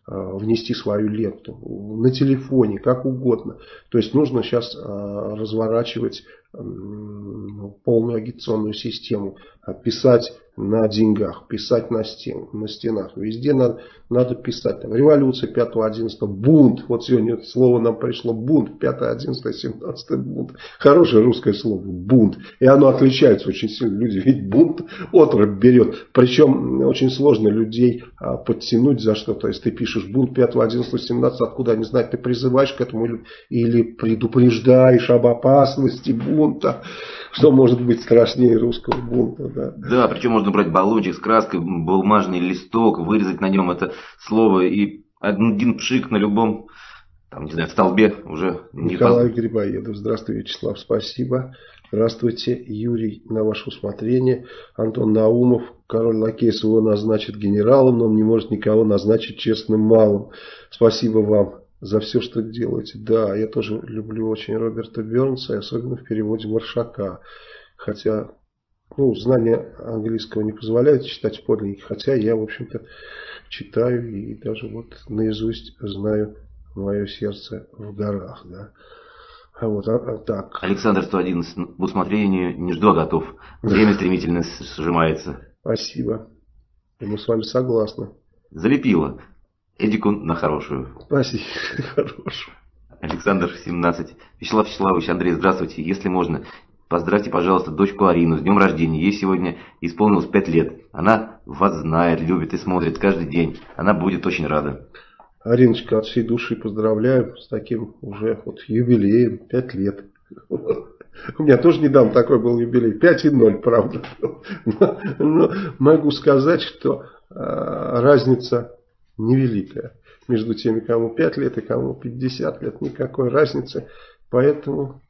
внести свою лепту. На телефоне, как угодно. То есть нужно сейчас разворачивать полную агитационную систему. Писать на деньгах, писать на, стен, на стенах. Везде надо, надо писать. Там, революция пятого одиннадцатого, бунт. Вот сегодня это слово нам пришло. Бунт. пятое одиннадцатое семнадцатое бунт. Хорошее русское слово. Бунт. И оно отличается очень сильно. Люди, ведь бунт отрыв берет. Причем очень сложно людей а, подтянуть за что-то. Если ты пишешь бунт пятого одиннадцатого семнадцатого, откуда они знают, ты призываешь к этому или, или предупреждаешь об опасности бунта. Что может быть страшнее русского бунта? Да, да, причем можно брать баллончик с краской, бумажный листок, вырезать на нем это слово и один пшик на любом, там, не знаю, столбе уже. Николай не Грибоедов. Здравствуй, Вячеслав, спасибо. Здравствуйте, Юрий, на ваше усмотрение. Антон Наумов. Король лакей своего назначит генералом, но он не может никого назначить честным малым. Спасибо вам за все, что делаете. Да, я тоже люблю очень Роберта Бернса, особенно в переводе Маршака. Хотя, ну, знание английского не позволяет читать подлинники. Хотя я, в общем-то, читаю и даже вот наизусть знаю «Мое сердце в горах». Да. А вот, а, а, так. Александр сто одиннадцать. В усмотрении не жду, а готов. Время стремительно сжимается. Спасибо. И мы с вами согласны. Залепило. Эдику на хорошую. Спасибо, хорошую. Александр, семнадцать. Вячеслав Вячеславович, Андрей, здравствуйте. Если можно, поздравьте, пожалуйста, дочку Арину с днем рождения. Ей сегодня исполнилось пять лет. Она вас знает, любит и смотрит каждый день. Она будет очень рада. Ариночка, от всей души поздравляю с таким уже вот юбилеем. пять лет. У меня тоже недавно такой был юбилей. пять и ноль, правда. Но, но могу сказать, что а, разница невеликая между теми, кому пять лет и кому пятьдесят лет. Никакой разницы. Поэтому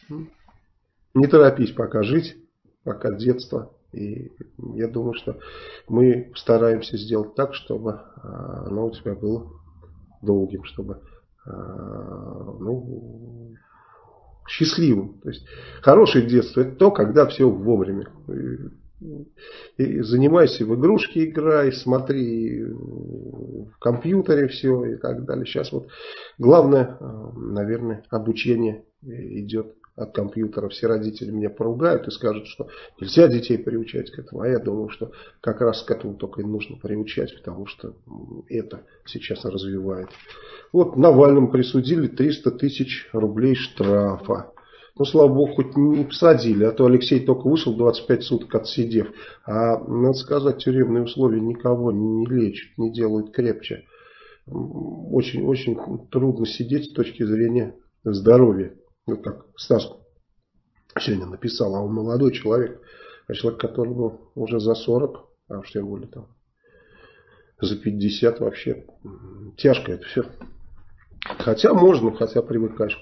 не торопись пока жить, пока детство. И я думаю, что мы стараемся сделать так, чтобы оно у тебя было долгим, чтобы ну, счастливым. То есть хорошее детство — это то, когда все вовремя. И занимайся в игрушки, играй, смотри в компьютере все и так далее. Сейчас вот главное, наверное, обучение идет от компьютера. Все родители меня поругают и скажут, что нельзя детей приучать к этому. А я думаю, что как раз к этому только и нужно приучать, потому что это сейчас развивает. Вот Навальному присудили триста тысяч рублей штрафа. Ну, слава богу, хоть не посадили, а то Алексей только вышел двадцать пять суток отсидев. А, надо сказать, тюремные условия никого не лечат, не делают крепче. Очень-очень трудно сидеть с точки зрения здоровья. Ну, как Стас сегодня написал, а он молодой человек, а человек, которому уже за сорок, а уж тем более там за пятьдесят, вообще тяжко это все. Хотя можно, хотя привыкаешь.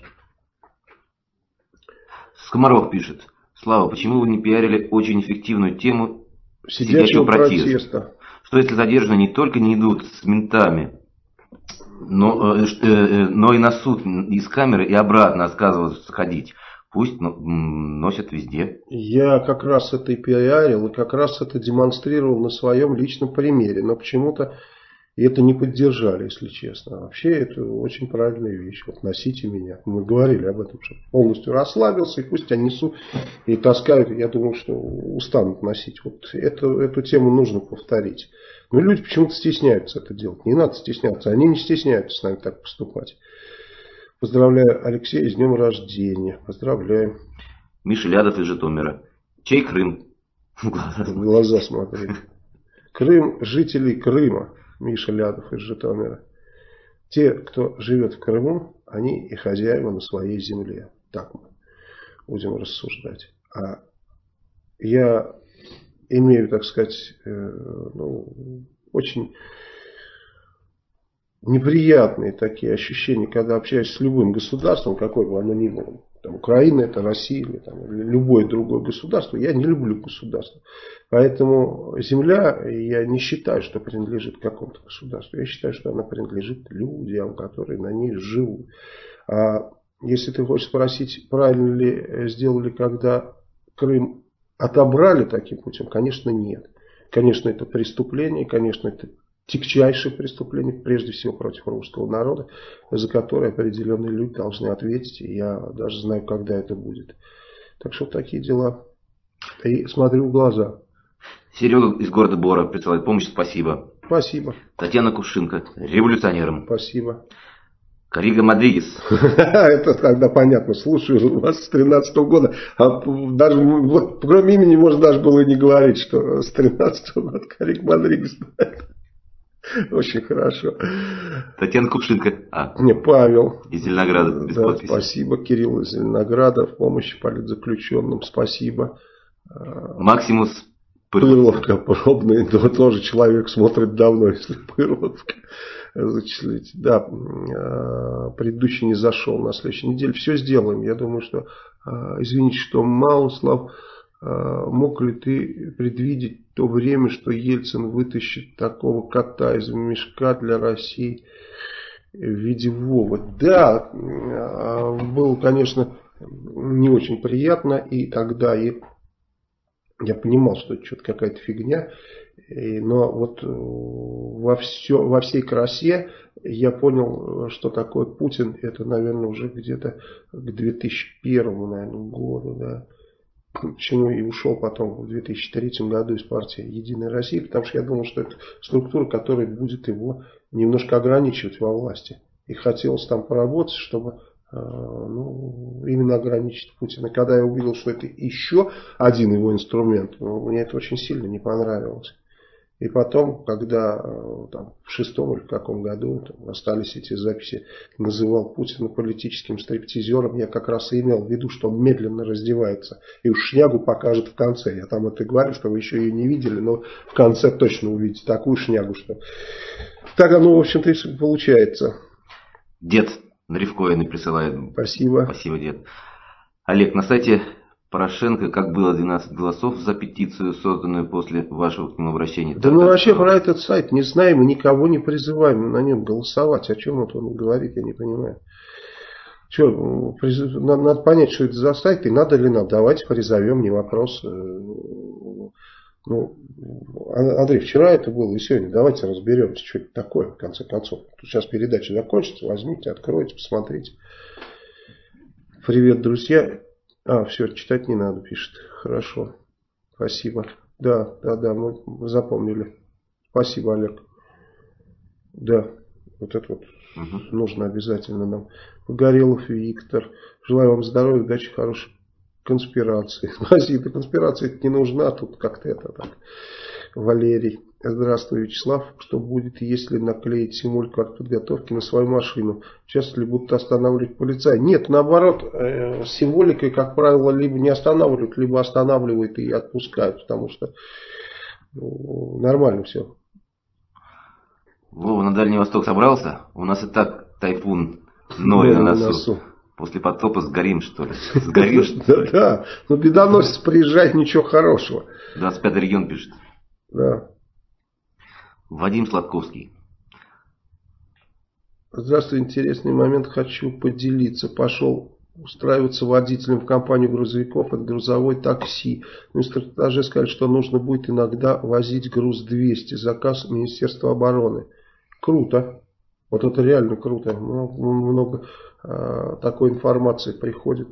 Скоморох пишет: Слава, почему вы не пиарили очень эффективную тему сидячего, сидячего протеста? протеста? Что если задержанные не только не идут с ментами, но, э, э, но и на суд из камеры и обратно отказываются ходить? Пусть носят везде. Я как раз это и пиарил, и как раз это демонстрировал на своем личном примере. Но почему-то это не поддержали, если честно. Вообще это очень правильная вещь. Вот носите меня. Мы говорили об этом, что полностью расслабился, и пусть они несут и таскают. Я думаю, что устанут носить. Вот это, эту тему нужно повторить. Но люди почему-то стесняются это делать. Не надо стесняться. Они не стесняются с нами так поступать. Поздравляю Алексея с днем рождения. Поздравляю. Миша Лядов из Житомира. Чей Крым? В глаза смотри. Крым, жителей Крыма. Миша Лядов из Житомира. Те, кто живет в Крыму, они и хозяева на своей земле. Так мы будем рассуждать. А я имею, так сказать, ну, очень неприятные такие ощущения, когда общаюсь с любым государством, какой бы оно ни было. Там, Украина, это Россия, или там, любое другое государство. Я не люблю государство. Поэтому земля, я не считаю, что принадлежит какому-то государству. Я считаю, что она принадлежит людям, которые на ней живут. А если ты хочешь спросить, правильно ли сделали, когда Крым отобрали таким путем, конечно, нет. Конечно, это преступление, конечно, это тягчайшее преступление, прежде всего против русского народа, за которое определенные люди должны ответить. И я даже знаю, когда это будет. Так что такие дела. И смотрю в глаза. Серега из города Бора присылает помощь, спасибо. Спасибо. Татьяна Кувшинка, революционерам. Спасибо. Карига Мадригес. Это тогда понятно. Слушаю вас с тринадцатого года. А даже, вот, кроме имени можно даже было и не говорить, что с тринадцатого года Карига Мадригес. Очень хорошо. Татьяна Кувшинка. А. Не, Павел. Из Зеленограда. Без да, подписи. Спасибо. Кирилл из Зеленограда. В помощи политзаключенным. Спасибо. Максимус Пырловка. Пробный. Да, тоже человек смотрит давно, если Пырловка зачислить. Да, предыдущий не зашел на следующей неделе. Все сделаем. Я думаю, что, извините, что мало, Слав, мог ли ты предвидеть то время, что Ельцин вытащит такого кота из мешка для России в виде Вовы? Да, было, конечно, не очень приятно. И тогда и я понимал, что это что-то какая-то фигня. Но вот во, все, во всей красе я понял, что такое Путин. Это, наверное, уже где-то к две тысячи первому, наверное, году. Да. Почему и ушел потом в две тысячи третьем году из партии «Единая Россия». Потому что я думал, что это структура, которая будет его немножко ограничивать во власти. И хотелось там поработать, чтобы... Ну, именно ограничить Путина. Когда я увидел, что это еще один его инструмент, ну, мне это очень сильно не понравилось. И потом, когда там, в шестом или в каком году там, остались эти записи, называл Путина политическим стриптизером, я как раз и имел в виду, что он медленно раздевается. И уж шнягу покажет в конце. Я там это говорю, что вы еще ее не видели, но в конце точно увидите такую шнягу, что... Так оно, в общем-то, и получается. Дед Ревкоины присылает. Спасибо. Спасибо, дед. Олег, на сайте Порошенко, как было двенадцать голосов за петицию, созданную после вашего к нему обращения. Да мы вообще про этот сайт не знаем и никого не призываем на нем голосовать. О чем это он говорит, я не понимаю. Что, призыв... надо, надо понять, что это за сайт и надо ли нам. Давайте призовем, не вопрос. Ну, Андрей, вчера это было и сегодня. Давайте разберемся, что это такое, в конце концов. Сейчас передача закончится, возьмите, откройте, посмотрите. Привет, друзья. А, все, читать не надо, пишет. Хорошо. Спасибо. Да, да, да, мы запомнили. Спасибо, Олег. Да, вот это вот угу. Нужно обязательно нам. Погорелов Виктор. Желаю вам здоровья, удачи, хорошей конспирации. Спасибо, конспирация не нужна, тут как-то это так. Валерий. Здравствуй, Вячеслав. Что будет, если наклеить символику от подготовки на свою машину? Часто ли будут останавливать полицаи? Нет, наоборот, э, с символикой, как правило, либо не останавливают, либо останавливают и отпускают, потому что ну, нормально все. Вова на Дальний Восток собрался? У нас и так тайфун Ной на носу. После потопа сгорим, что ли? Сгорим, что ли? Да, но бедоносец приезжает, ничего хорошего. двадцать пятый регион пишет. Да. Вадим Сладковский. Здравствуй, интересный момент, хочу поделиться. Пошел устраиваться водителем в компанию грузовиков, это грузовой такси. На инструктаже сказали, что нужно будет иногда возить груз двести. Заказ Министерства обороны. Круто. Вот это реально круто. Много, много а, такой информации приходит.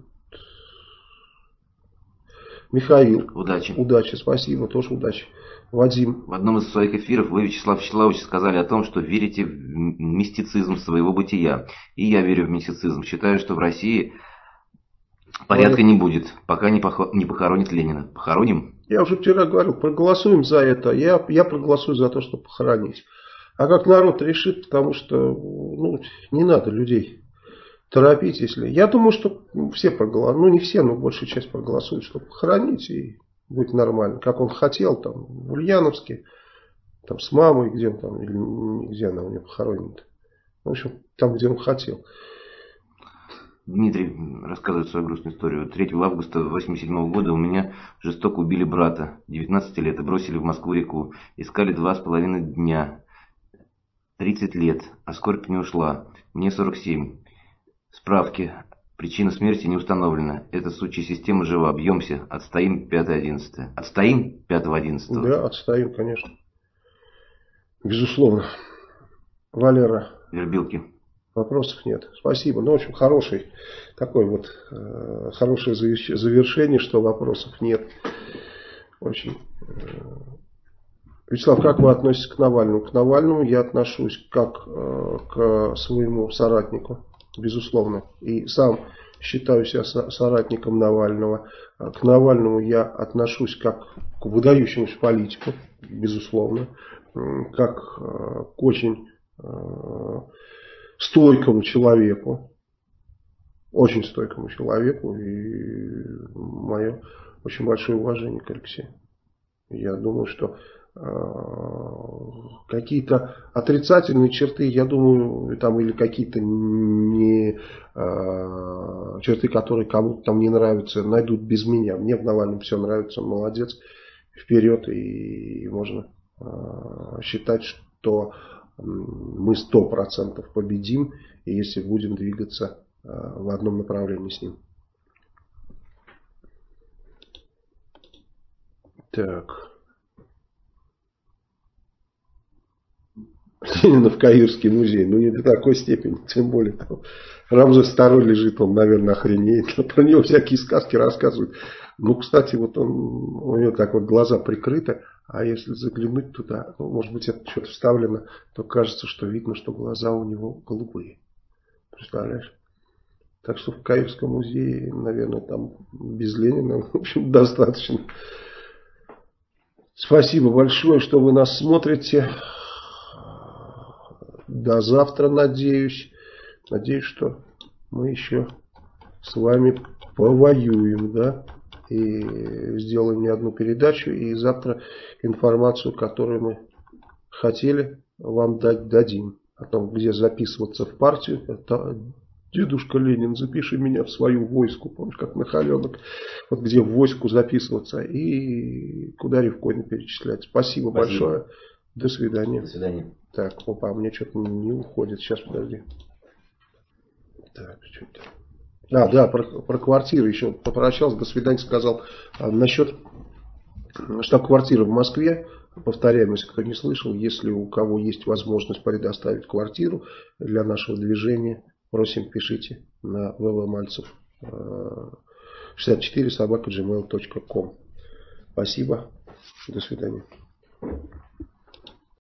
Михаил. Удачи. Удачи, спасибо, тоже удачи. Вадим. В одном из своих эфиров вы, Вячеслав Вячеславович, сказали о том, что верите в мистицизм своего бытия. И я верю в мистицизм. Считаю, что в России порядка не будет, пока не, пох... не похоронит Ленина. Похороним? Я уже вчера говорил, проголосуем за это. Я, я проголосую за то, чтобы похоронить. А как народ решит, потому что ну, не надо людей торопить. Если... Я думаю, что все проголосуют. Ну, не все, но большая часть проголосует, чтобы похоронить. И будет нормально. Как он хотел, там, в Ульяновске, там, с мамой, где он там, или где она у него похоронена. В общем, там, где он хотел. Дмитрий рассказывает свою грустную историю. третьего августа восемьдесят седьмого года у меня жестоко убили брата, девятнадцати лет, и бросили в Москву-реку. Искали два с половиной дня. тридцать лет, а скорбь не ушла. Мне сорок семь. Справки. Причина смерти не установлена. Эта сучья система жива. Бьемся. Отстоим пятое одиннадцатое. Отстоим пятого одиннадцатого? Да, отстоим, конечно. Безусловно. Валера. Вербилки. Вопросов нет. Спасибо. Ну, в общем, хороший такой вот э, хорошее завершение, что вопросов нет. Очень. Вячеслав, как вы относитесь к Навальному? К Навальному я отношусь как э, к своему соратнику, безусловно. И сам считаю себя соратником Навального. К Навальному я отношусь как к выдающемуся политику, безусловно. Как э, к очень э, стойкому человеку. Очень стойкому человеку. И мое очень большое уважение к Алексею. Я думаю, что какие-то отрицательные черты, я думаю, там или какие-то не, э, черты, которые кому-то там не нравятся, найдут без меня. Мне в Навальном все нравится, он молодец, вперед, и, и можно э, считать, что мы сто процентов победим, если будем двигаться э, в одном направлении с ним. Так. Ленина в Каирский музей. Ну, не до такой степени. Тем более, там Рамзес второй лежит, он, наверное, охренеет. Про него всякие сказки рассказывают. Ну, кстати, вот он, у него так вот глаза прикрыты. А если заглянуть туда, ну, может быть, это что-то вставлено, то кажется, что видно, что глаза у него голубые. Представляешь? Так что в Каирском музее, наверное, там без Ленина, в общем, достаточно. Спасибо большое, что вы нас смотрите. До завтра, надеюсь. Надеюсь, что мы еще с вами повоюем, да, и сделаем не одну передачу, и завтра информацию, которую мы хотели вам дать, дадим. О том, где записываться в партию. Это дедушка Ленин, запиши меня в свою войску, помнишь, как Нахаленок, вот где в войску записываться и куда ревкоины перечислять. Спасибо, Спасибо большое. До свидания. До свидания. Так, опа, мне что-то не уходит. Сейчас, подожди. Так, что-то. А, да, про, про квартиру еще попрощался. До свидания, сказал. А, насчет штаб-квартиры в Москве. Повторяем, если кто не слышал, если у кого есть возможность предоставить квартиру для нашего движения, просим, пишите на ввмальцев шестьдесят четыре собака джимейл точка ком. Спасибо. До свидания.